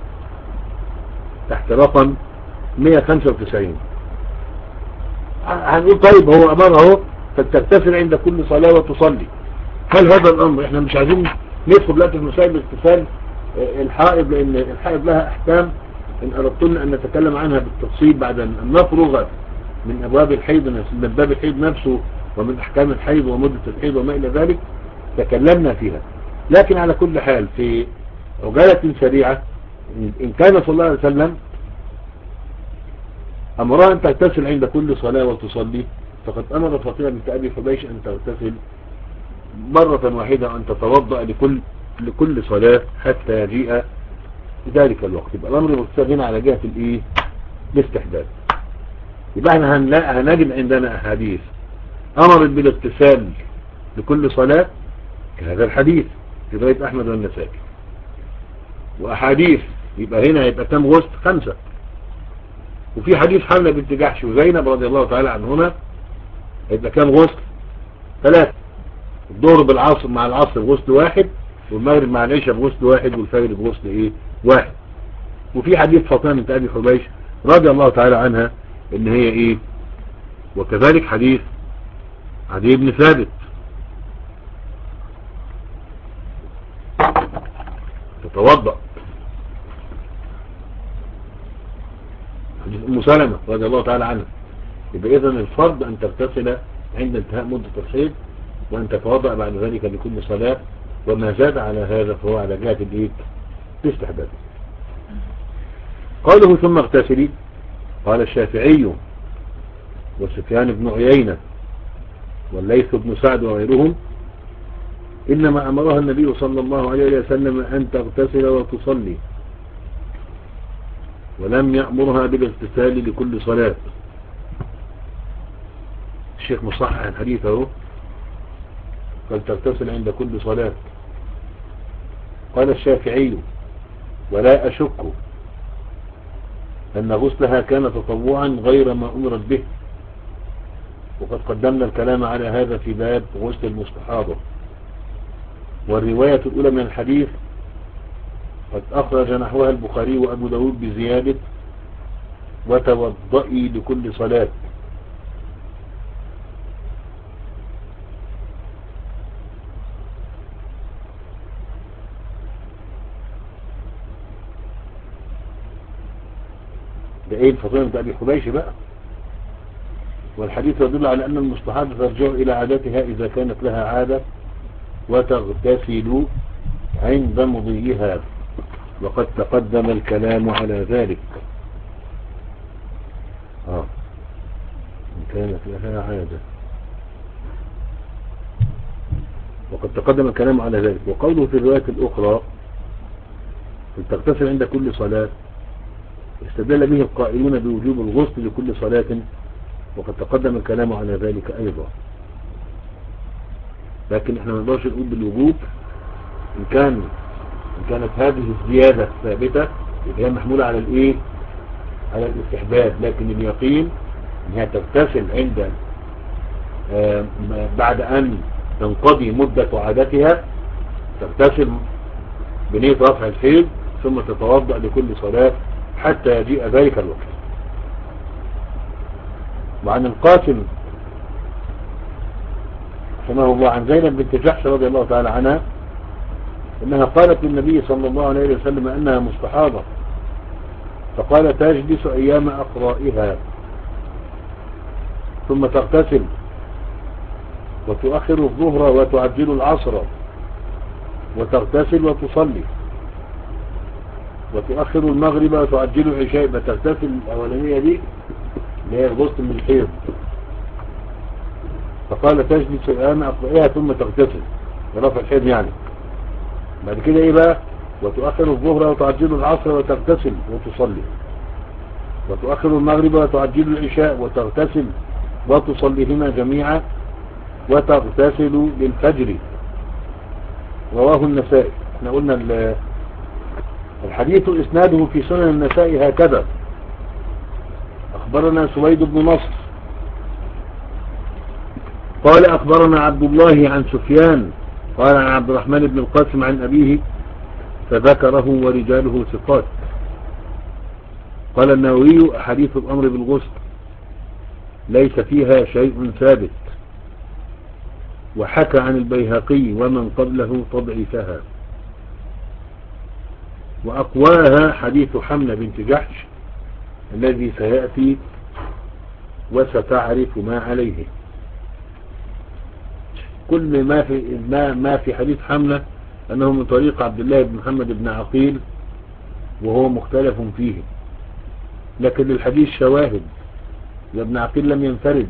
تحت رقم مئة وخمسة وتسعين. هنقول طيب هو أمره فلتغتسل عند كل صلاة وتصلي. هل هذا الأمر احنا مش عايزين ندخل دلوقتي في مسائل الاغتسال الحائض، لأن الحائض لها أحكام إن أردتن أن نتكلم عنها بالتفصيل بعد أن نفرغ من أبواب الحيض، من باب الحيض نفسه ومن أحكام الحيض ومدة الحيض وما إلى ذلك تكلمنا فيها. لكن على كل حال في عجالة سريعة، إن كان صلى الله عليه وسلم أمرها أن تغتسل عند كل صلاة وتصلي، فقد أمر فاطمة بنت أبي حبيش أن تغتسل مرة واحدة وأن تتوضأ لكل لكل صلاة حتى يجيء ذلك الوقت. يبقى الأمر مغتسل هنا على جهة الإيه؟ الاستحباب. يبقى احنا هنجد عندنا أحاديث أمرت بالاغتسال لكل صلاة كهذا الحديث في رواية أحمد والنسائي، وأحاديث يبقى هنا يبقى كم غسل؟ خمسة. وفي حديث حملة بنت جحش وزينب رضي الله تعالى عنهما يبقى كم غسل؟ ثلاثة. الظهر بالعصر مع العصر بغسل واحد، والمغرب مع العشاء بغسل واحد، والفجر بغسل ايه؟ واحد. وفي حديث فاطمة بنت أبي حبيش رضي الله تعالى عنها ان هي ايه؟ وكذلك حديث عدي بن ثابت تتوضأ، حديث أم سلمة رضي الله تعالى عنها. يبقى إذن الفرض أن تغتسل عند انتهاء مدة الحيض، وأن تتوضأ بعد ذلك لكل صلاة، وما زاد على هذا فهو على جهة الإيه؟ الاستحباب. قوله ثم اغتسلي، قال الشافعي وسفيان بن عيينة والليث بن سعد وغيرهم إنما أمرها النبي صلى الله عليه وسلم أن تغتسل وتصلي، ولم يأمرها بالاغتسال لكل صلاة. الشيخ مصحح الحديث اهو، قال تغتسل عند كل صلاة. قال الشافعي ولا أشك أن غسلها كان تطوعا غير ما أمرت به، وقد قدمنا الكلام على هذا في باب غسل المستحاضة. والرواية الأولى من الحديث قد أخرج نحوها البخاري وأبو داود بزيادة وتوضئي لكل صلاة. ده ايه الفاطمة بنت أبي حبيش بقى. والحديث يدل على أن المستحاضة ترجع إلى عادتها إذا كانت لها عادة وتغتسل عند مضيها، وقد تقدم الكلام على ذلك. آه. إن كانت لها عادة وقد تقدم الكلام على ذلك. وقوله في الرواية الأخرى تغتسل عند كل صلاة استدل به القائلون بوجوب الغسل لكل صلاة، وقد تقدم الكلام على ذلك أيضا. لكن احنا ما نقدرش نقول بالوجوب. إن كان إن كانت هذه الزيادة ثابتة هي محمولة على الإيه؟ على الاستحباب. لكن اليقين انها تغتسل عند آه بعد أن تنقضي مدة عادتها، تغتسل بنية رفع الحيض ثم تتوضأ لكل صلاة حتى يجيء ذلك الوقت. وعن القاسم رحمه الله عن زينب بنت جحش رضي الله تعالى عنها انها قالت للنبي صلى الله عليه وسلم انها مستحاضة، فقال تجلس ايام اقرائها ثم تغتسل وتؤخر الظهر وتعجل العصر وتغتسل وتصلي وتؤخر المغرب وتعجل العشاء. بتغتسل الاولانية دي اللي هي الغسل من الحيض، فقال تجلس ايام اقرائها ثم تغتسل ورفع الحيض يعني. بعد كده ايه بقى؟ وتؤخر الظهر وتعجل العصر وتغتسل وتصلي وتؤخر المغرب وتعجل العشاء وتغتسل وتصليهما جميعا وتغتسل للفجر. رواه النسائي. احنا قلنا الحديث اسناده في سنن النسائي هكذا: اخبرنا سويد بن نصر قال اخبرنا عبد الله عن سفيان قال عن عبد الرحمن بن القاسم عن أبيه فذكره ورجاله ثقات. قال النووي: حديث الأمر بالغسل ليس فيها شيء ثابت وحكى عن البيهقي ومن قبله تضعيفها، وأقواها حديث حمنة بنت جحش الذي سيأتي وستعرف ما عليه. كل ما في ما, ما في حديث حمنة أنه من طريق عبد الله بن محمد بن عقيل وهو مختلف فيه، لكن للحديث شواهد، ابن عقيل لم ينفرد،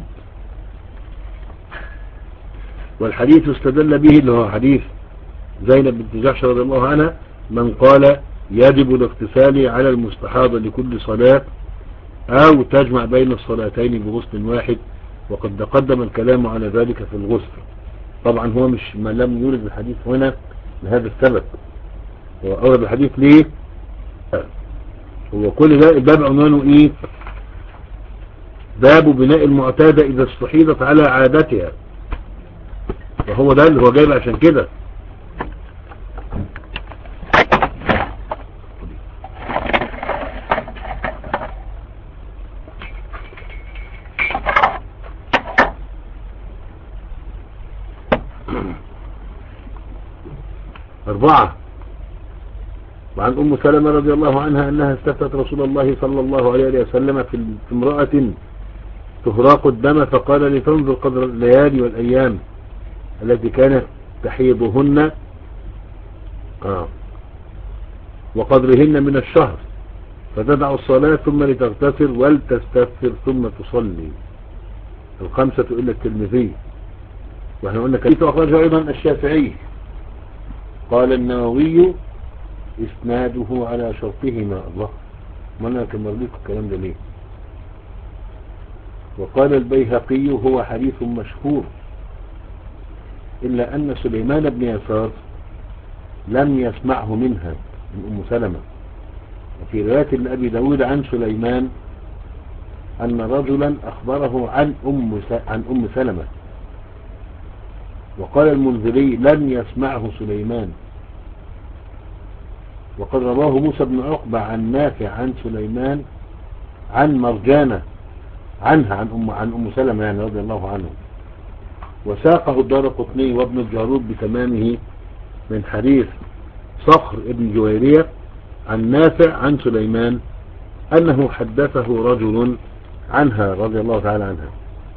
والحديث استدل به اللي هو حديث زينب بنت جحش رضي الله عنها من قال يجب الاغتسال على المستحاضة لكل صلاة أو تجمع بين الصلاتين بغسل واحد، وقد تقدم الكلام على ذلك في الغسل. طبعا هو مش ما لم يورد الحديث هنا لهذا السبب، هو أورد الحديث ليه؟ هو كل ده الباب عنوانه ايه؟ باب بناء المعتادة إذا استحيضت على عادتها، وهو ده اللي هو جايب عشان كده. أربعة. وعن أم سلمة رضي الله عنها أنها استفتت رسول الله صلى الله عليه وسلم في امرأة تهراق الدم، فقال لتنظر قدر الليالي والأيام التي كانت تحيضهن آه. وقدرهن من الشهر، فتدع الصلاة ثم لتغتسل ولتستغفر ثم تصلي. الخمسة إلا الترمذي. وإحنا قلنا كيف أخرجه أيضا الشافعي. قال النووي إسناده على شرطهما. الله، ما أنا كمر لكم الكلام ده ليه؟ وقال البيهقي هو حديث مشهور، إلا أن سليمان بن يسار لم يسمعه منها من أم سلمة. وفي رواية لأبي داود عن سليمان أن رجلا أخبره عن أم عن أم سلمة. وقال المنذري لم يسمعه سليمان. وقد رواه موسى بن عقبة عن نافع عن سليمان عن مرجانة عنها عن أم عن أم سلمة يعني رضي الله عنه. وساقه الدارقطني وابن الجارود بتمامه من حديث صخر ابن جويرية عن نافع عن سليمان أنه حدثه رجل عنها رضي الله تعالى عنها.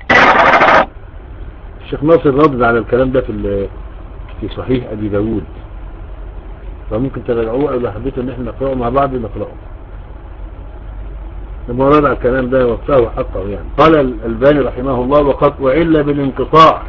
الشيخ ناصر رد على الكلام ده في في صحيح أبي داود، فممكن تراجعوه أو لو حبيتوا ان احنا نقرأه مع بعض نقرأه. لما رد على الكلام ده وقته حقه يعني. قال الألباني رحمه الله وقد أعل بالانقطاع.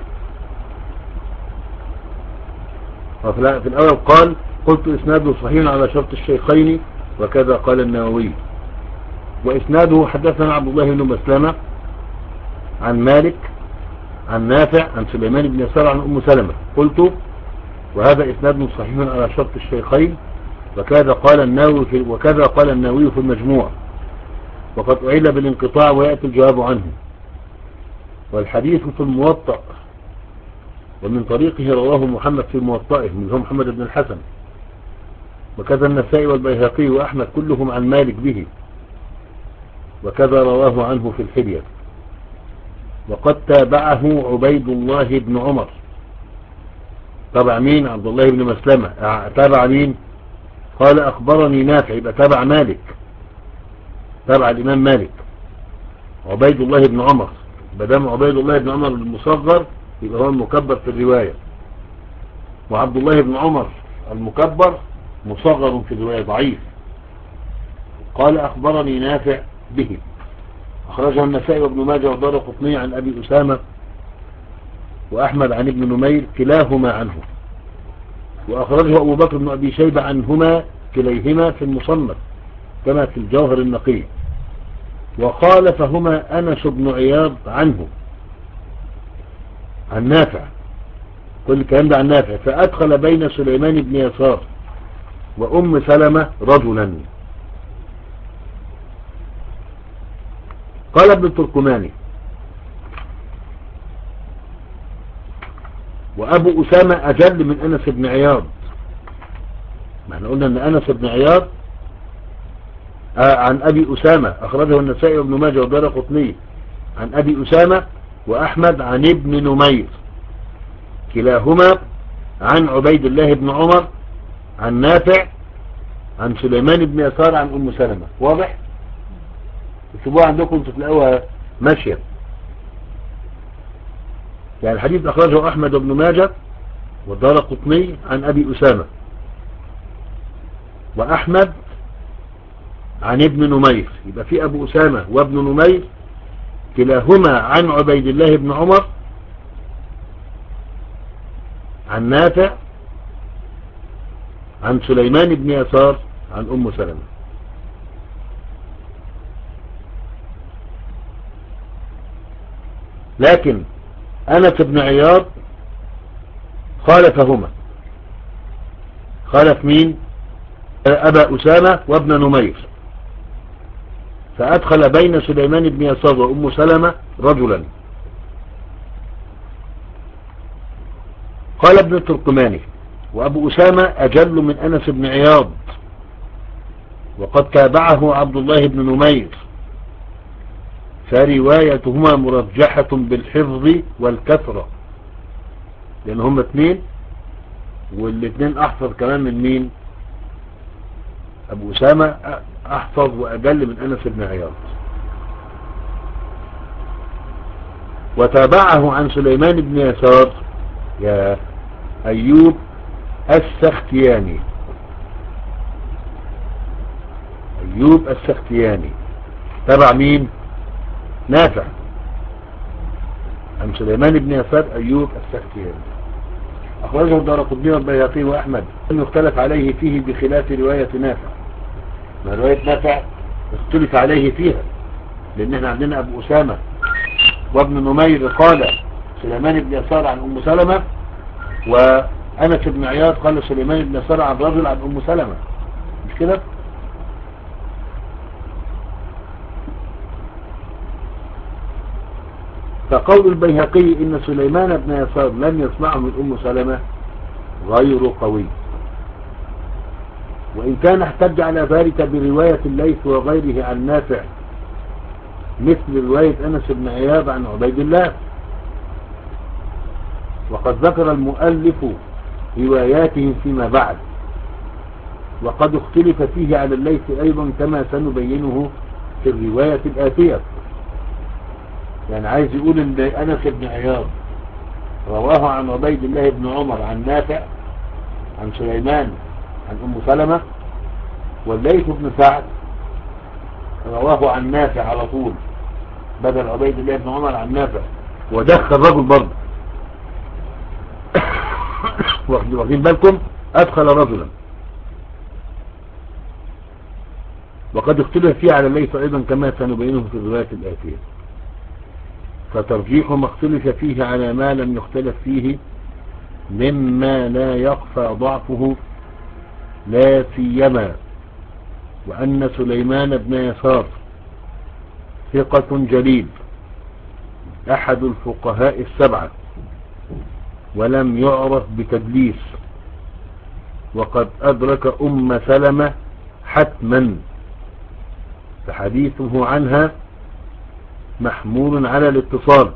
في الأول قال قلت إسناده صحيح على شرط الشيخين، وكذا قال النووي. وإسناده حدثنا عبد الله بن مسلمة عن مالك عن نافع عن سليمان بن يسار عن أم سلمة. قلت وهذا إسناد صحيح على شرط الشيخين، وكذا قال النووي في وكذا قال النووي في المجموع. وقد أعل بالانقطاع ويأتي الجواب عنه. والحديث في الموطأ، ومن طريقه رواه محمد في موطئه من هو محمد بن الحسن، وكذا النسائي والبيهقي وأحمد كلهم عن مالك به، وكذا رواه عنه في الحلية. وقد تابعه عبيد الله بن عمر. تابع مين؟ عبد الله بن مسلمة. تابع مين؟ قال أخبرني نافع، يبقى تابع مالك، تابع الإمام مالك. عبيد الله بن عمر، بدام عبيد الله بن عمر المصغر يبقى هو المكبر في الرواية، وعبد الله بن عمر المكبر مصغر في الرواية ضعيف. قال أخبرني نافع به. أخرجه النسائي وابن ماجه والدارقطني عن أبي أسامة وأحمد عن ابن نمير كلاهما عنه. وأخرجه أبو بكر بن أبي شيبة عنهما كليهما في المصنف كما في الجوهر النقي. وخالفهما أنس بن عياض عنه عن نافع، كل الكلام ده عن نافع. فأدخل بين سليمان بن يسار وأم سلمة رجلا. قال ابن التركماني وأبو أسامة أجل من أنس بن عياض. ما احنا قلنا أن أنس بن عياض آه عن أبي أسامة أخرجه النسائي وابن ماجه والدارقطني عن أبي أسامة وأحمد عن ابن نمير. كلاهما عن عبيد الله بن عمر عن نافع عن سليمان بن يسار عن أم سلمة. واضح؟ تكتبوها عندكم تلاقوها ماشية. يعني الحديث أخرجه أحمد بن ماجه والدارقطني عن أبي أسامة، وأحمد عن ابن نمير. يبقى في أبو أسامة وابن نمير كلاهما عن عبيد الله بن عمر عن نافع عن سليمان بن يسار عن أم سلمة. لكن أنس بن عياض خالفهما، خالف مين؟ أبا أسامة وابن نمير، فأدخل بين سليمان بن يسار وأم سلمة رجلا. قال ابن التركماني: وأبو أسامة أجل من أنس بن عياض، وقد تابعه عبد الله بن نمير، فروايتهما مرجحة بالحفظ والكثرة، لأن هما اثنين، والاثنين أحفظ كمان من مين؟ أبو أسامة أحفظ وأجل من أنس بن عياض. وتابعه عن سليمان بن يسار يا أيوب السختياني، أيوب السختياني تابع مين؟ نافع عن سليمان بن يسار أيوب السختياني. أخرجه الدارقطني والبيهقي وأحمد، لم يختلف عليه فيه بخلاف رواية نافع. ما رواية نافع اختلف عليه فيها، لأن احنا عندنا أبو أسامة وابن نمير قال سليمان بن يسار عن أم سلمة، وأنس بن عياض قال سليمان بن يسار عن رجل عن أم سلمة، مش كده؟ فقول البيهقي إن سليمان بن يسار لم يسمعه من أم سلمة غير قوي، وإن كان احتج على ذلك برواية الليث وغيره عن نافع مثل رواية أنس بن عياض عن عبيد الله. وقد ذكر المؤلف رواياتهم فيما بعد، وقد اختلف فيه على الليث أيضا كما سنبينه في الرواية الآتية. يعني عايز يقول ان أنس بن عياض رواه عن عبيد الله بن عمر عن نافع عن سليمان عن أم سلمة، والليث بن سعد رواه عن نافع على طول بدل عبيد الله بن عمر عن نافع، ودخل رجل برضه واخدين بالكم، أدخل رجلا. وقد اختلف فيه على الليث أيضا كما سنبينه في الرواية الآتية. فترجيح ما اختلف فيه على ما لم يختلف فيه مما لا يخفى ضعفه، لا سيما وأن سليمان بن يسار ثقة جليل أحد الفقهاء السبعة، ولم يعرف بتدليس، وقد أدرك أم سلمة حتما، فحديثه عنها محمول على الاتصال،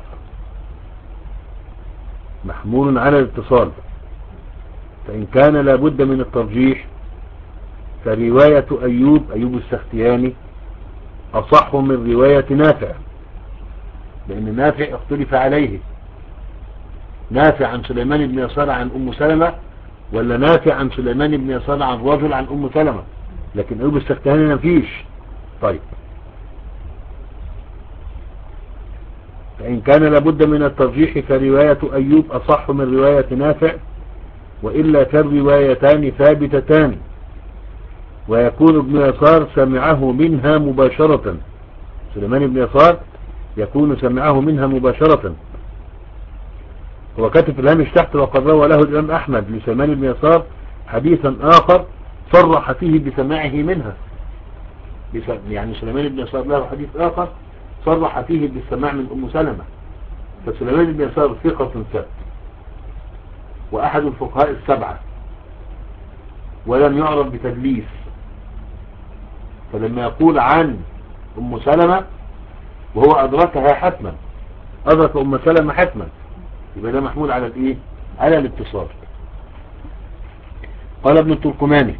محمول على الاتصال. فإن كان لابد من الترجيح فرواية أيوب أيوب السختياني أصح من رواية نافع، لأن نافع اختلف عليه، نافع عن سليمان بن يسار عن أم سلمة ولا نافع عن سليمان بن يسار عن رجل عن أم سلمة، لكن أيوب السختياني مفيش. طيب، فإن كان لابد من الترجيح فرواية أيوب أصح من رواية نافع، وإلا فالروايتان ثابتتان، ويكون ابن يسار سمعه منها مباشرة، سليمان بن يسار يكون سمعه منها مباشرة. هو كاتب في الهامش تحت: وقد روى له الإمام أحمد لسليمان بن يسار حديثا آخر صرح فيه بسماعه منها، يعني سليمان بن يسار له حديث آخر صرح فيه بالسماع من أم سلمة. فسليمان بن يسار ثقة ثابت وأحد الفقهاء السبعة، ولم يعرف بتدليس، فلما يقول عن أم سلمة وهو أدركها حتما، أدرك أم سلمة حتما، يبقى ده محمول على الإيه؟ على الاتصال. قال ابن التركماني: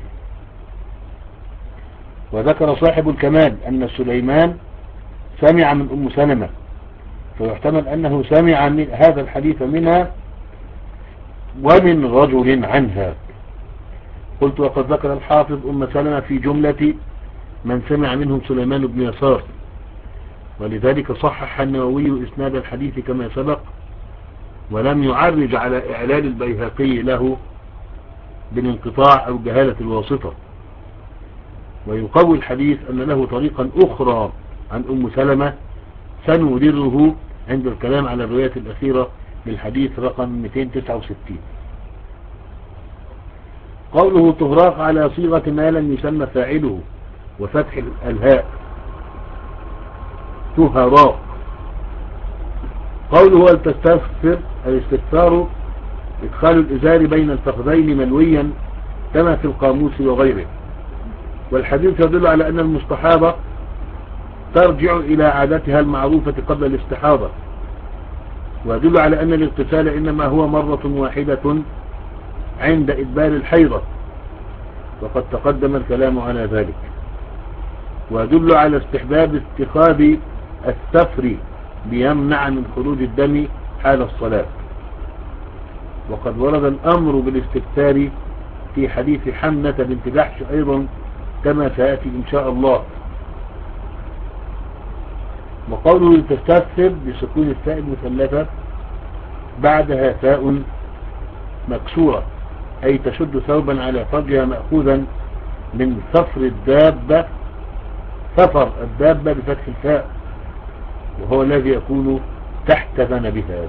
وذكر صاحب الكمال أن سليمان سمع من أم سلمة، فيحتمل أنه سمع من هذا الحديث منها ومن رجل عنها. قلت: وقد ذكر الحافظ أم سلمة في جملة من سمع منهم سليمان بن يسار، ولذلك صحح النووي إسناد الحديث كما سبق، ولم يعرج على إعلال البيهقي له بالانقطاع أو جهالة الواسطة. ويقوي الحديث أن له طريقا أخرى عن أم سلمة سنورره عند الكلام على الرواية الأخيرة للحديث رقم مئتين وتسعة وستين. قوله تهراق على صيغة ما لم يسمى فاعله وفتح الهاء تهراق. قوله هل تستغفر، الاستغفار إدخال الإزار بين الفخذين ملويا كما في القاموس وغيره. والحديث يدل على أن المستحاضة ترجع إلى عادتها المعروفة قبل الاستحاضة، ويدل على أن الاغتسال إنما هو مرة واحدة عند إدبار الحيضة، وقد تقدم الكلام على ذلك. ويدل على استحباب اتخاذ السفر ليمنع من خروج الدم حال الصلاة. وقد ورد الأمر بالاستفتار في حديث حمنة بنت جحش أيضا كما سيأتي إن شاء الله. وقوله تستفسر بسكون التاء المثلثة بعدها تاء مكسورة، أي تشد ثوبا على فرجها مأخوذا من سفر الدابة، سفر الدابة بفتح الفاء، وهو الذي يكون تحت ذنبها.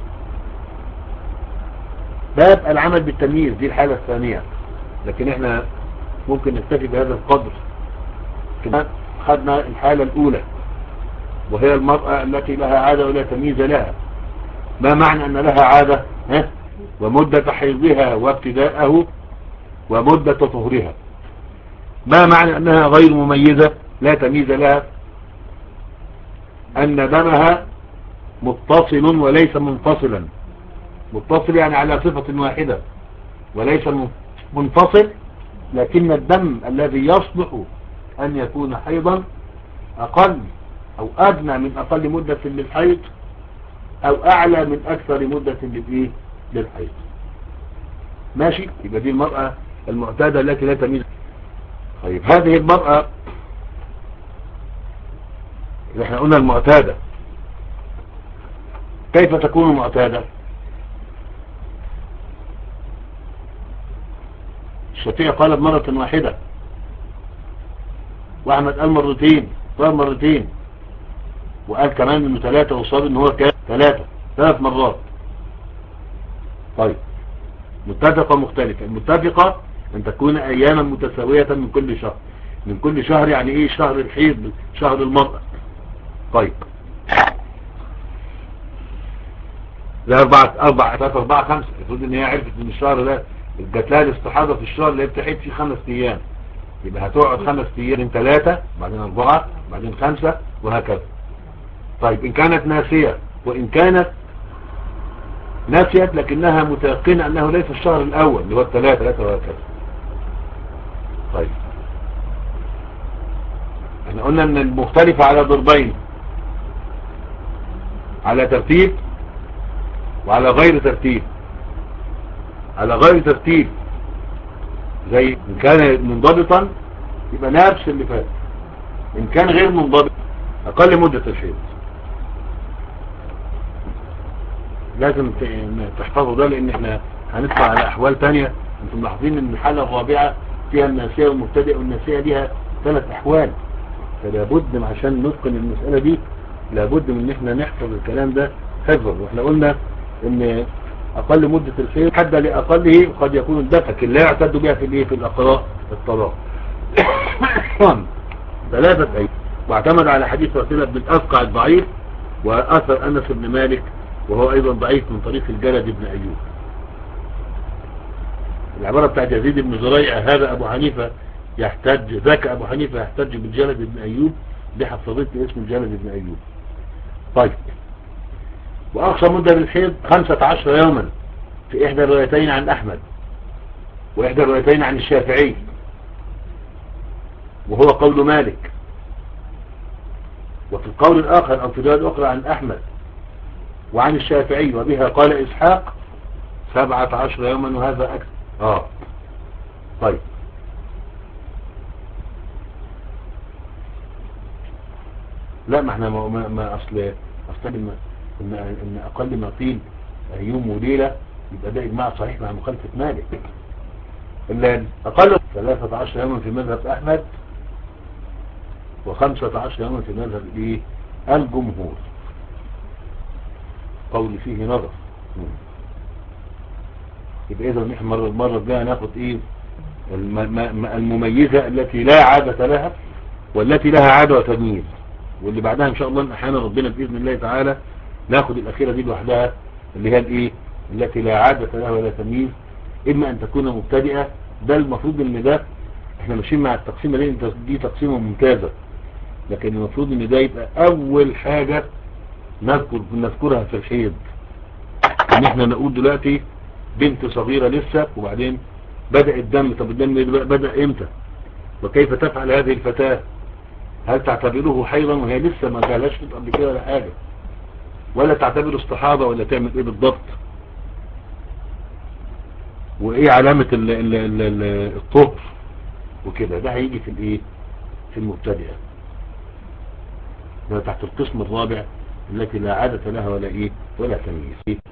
باب العمل بالتمييز، دي الحالة الثانية، لكن احنا ممكن نكتفي بهذا القدر. خدنا الحالة الأولى وهي المرأة التي لها عادة ولا تمييز لها. ما معنى أن لها عادة؟ ها؟ ومدة حيضها وابتداءه ومدة طهرها. ما معنى أنها غير مميزة لا تمييز لها؟ أن دمها متصل وليس منفصلا. متصل يعني على صفة واحدة، وليس منفصل، لكن الدم الذي يصلح أن يكون حيضا أقل أو أدنى من أقل مدة للحيض، أو أعلى من أكثر مدة للإيه؟ للحيض. ماشي؟ يبقى دي المرأة المعتادة التي لا تميز. طيب هذه المرأة إذا احنا قلنا المعتادة، كيف تكون معتادة؟ الشافعي قال مرة واحدة، وأحمد قال مرتين، قال مرتين، وقال كمان انه ثلاثة، وصاب انه هو كان ثلاثة ثلاث مرات. طيب متفقة مختلفة. المتفقة ان تكون اياما متساوية من كل شهر. من كل شهر يعني ايه؟ شهر الحيض، شهر المرأة. طيب لا أربعة أربعة ثلاثة أربعة خمسة، يقول إن هي عرفت إن الشهر ده جات لها الاستحاضة في الشهر اللي بتحيد فيه خمس أيام، يبقى هتقعد خمس أيام، من ثلاثة بعدين أربعة بعدين خمسة وهكذا. طيب إن كانت ناسية، وإن كانت ناسيت لكنها متيقنة أنه ليس الشهر الأول اللي هو الثلاثة ثلاثة وهكذا. طيب احنا قلنا أن المختلفة على ضربين، على ترتيب وعلى غير ترتيب. على غير ترتيب زي إن كان منضبطا يبقى نفس اللي فات، إن كان غير منضبط أقل مدة الحيض. لازم تحفظوا ده، لأن احنا هندفع على أحوال تانية. انتم ملاحظين ان الحالة الرابعة فيها الناسية والمبتدئ، والناسية ليها ثلاث أحوال، فلابد عشان نتقن المسألة دي لابد من ان احنا نحفظ الكلام ده حفظا. واحنا قلنا ان اقل مدة الحيض حد لاقله قد يكون الدفع، لكن لا يعتد بها في الايه؟ في الاقراء الطلاق. ثلاثة ايام. واعتمد على حديث وسيلة بن الأفقع الضعيف، واثر انس بن مالك وهو ايضا ضعيف من طريق الجلد بن ايوب. العبارة بتاعت يزيد بن زريع هذا ابو حنيفة يحتج، ذاك ابو حنيفة يحتج بالجلد بن ايوب، دي حفظت اسم الجلد بن ايوب. طيب واقصى مدة للحيض خمسة عشر يوما، في إحدى الروايتين عن أحمد وإحدى الروايتين عن الشافعي، وهو قول مالك. وفي القول الآخر أو في الرواية الأخرى عن أحمد وعن الشافعي وبها قال إسحاق سبعة عشر يوما، وهذا أكثر. آه طيب، لا ما احنا ما, ما, ما أصل أصل إن, إن, إن أقل ما قيل يوم وليلة يبقى ده إجماع صحيح مع مخالفة مالك. إلا أقل ثلاثة عشر يوما في مذهب أحمد وخمسة عشر يوما في مذهب إيه الجمهور، قول فيه نظر. يبقى إذا نحن مرة المرة الجاية ناخد إيه المميزة التي لا عادة لها والتي لها عادة وتمييز، واللي بعدها إن شاء الله أحيانا ربنا بإذن الله تعالى ناخد الأخيرة دي لوحدها اللي هي الإيه التي لا عادة لها ولا تمييز، إما أن تكون مبتدئة. ده المفروض إن ده إحنا ماشيين مع التقسيمة دي، دي تقسيمة ممتازة، لكن المفروض إن ده يبقى أول حاجة نذكر نذكرها في الحيض. إن إحنا نقول دلوقتي بنت صغيرة لسه وبعدين بدأ الدم، طب الدم بدأ إمتى وكيف تفعل هذه الفتاة؟ هل تعتبره حيضا وهي لسه ما جالهاش قبل كده ولا حاجة، ولا تعتبره استحاضة، ولا تعمل إيه بالضبط، وإيه علامة ال ال ال الطهر وكده. ده هيجي في الإيه في المبتدئة، ده تحت القسم الرابع التي لا عادة لها ولا إيه ولا تمييز.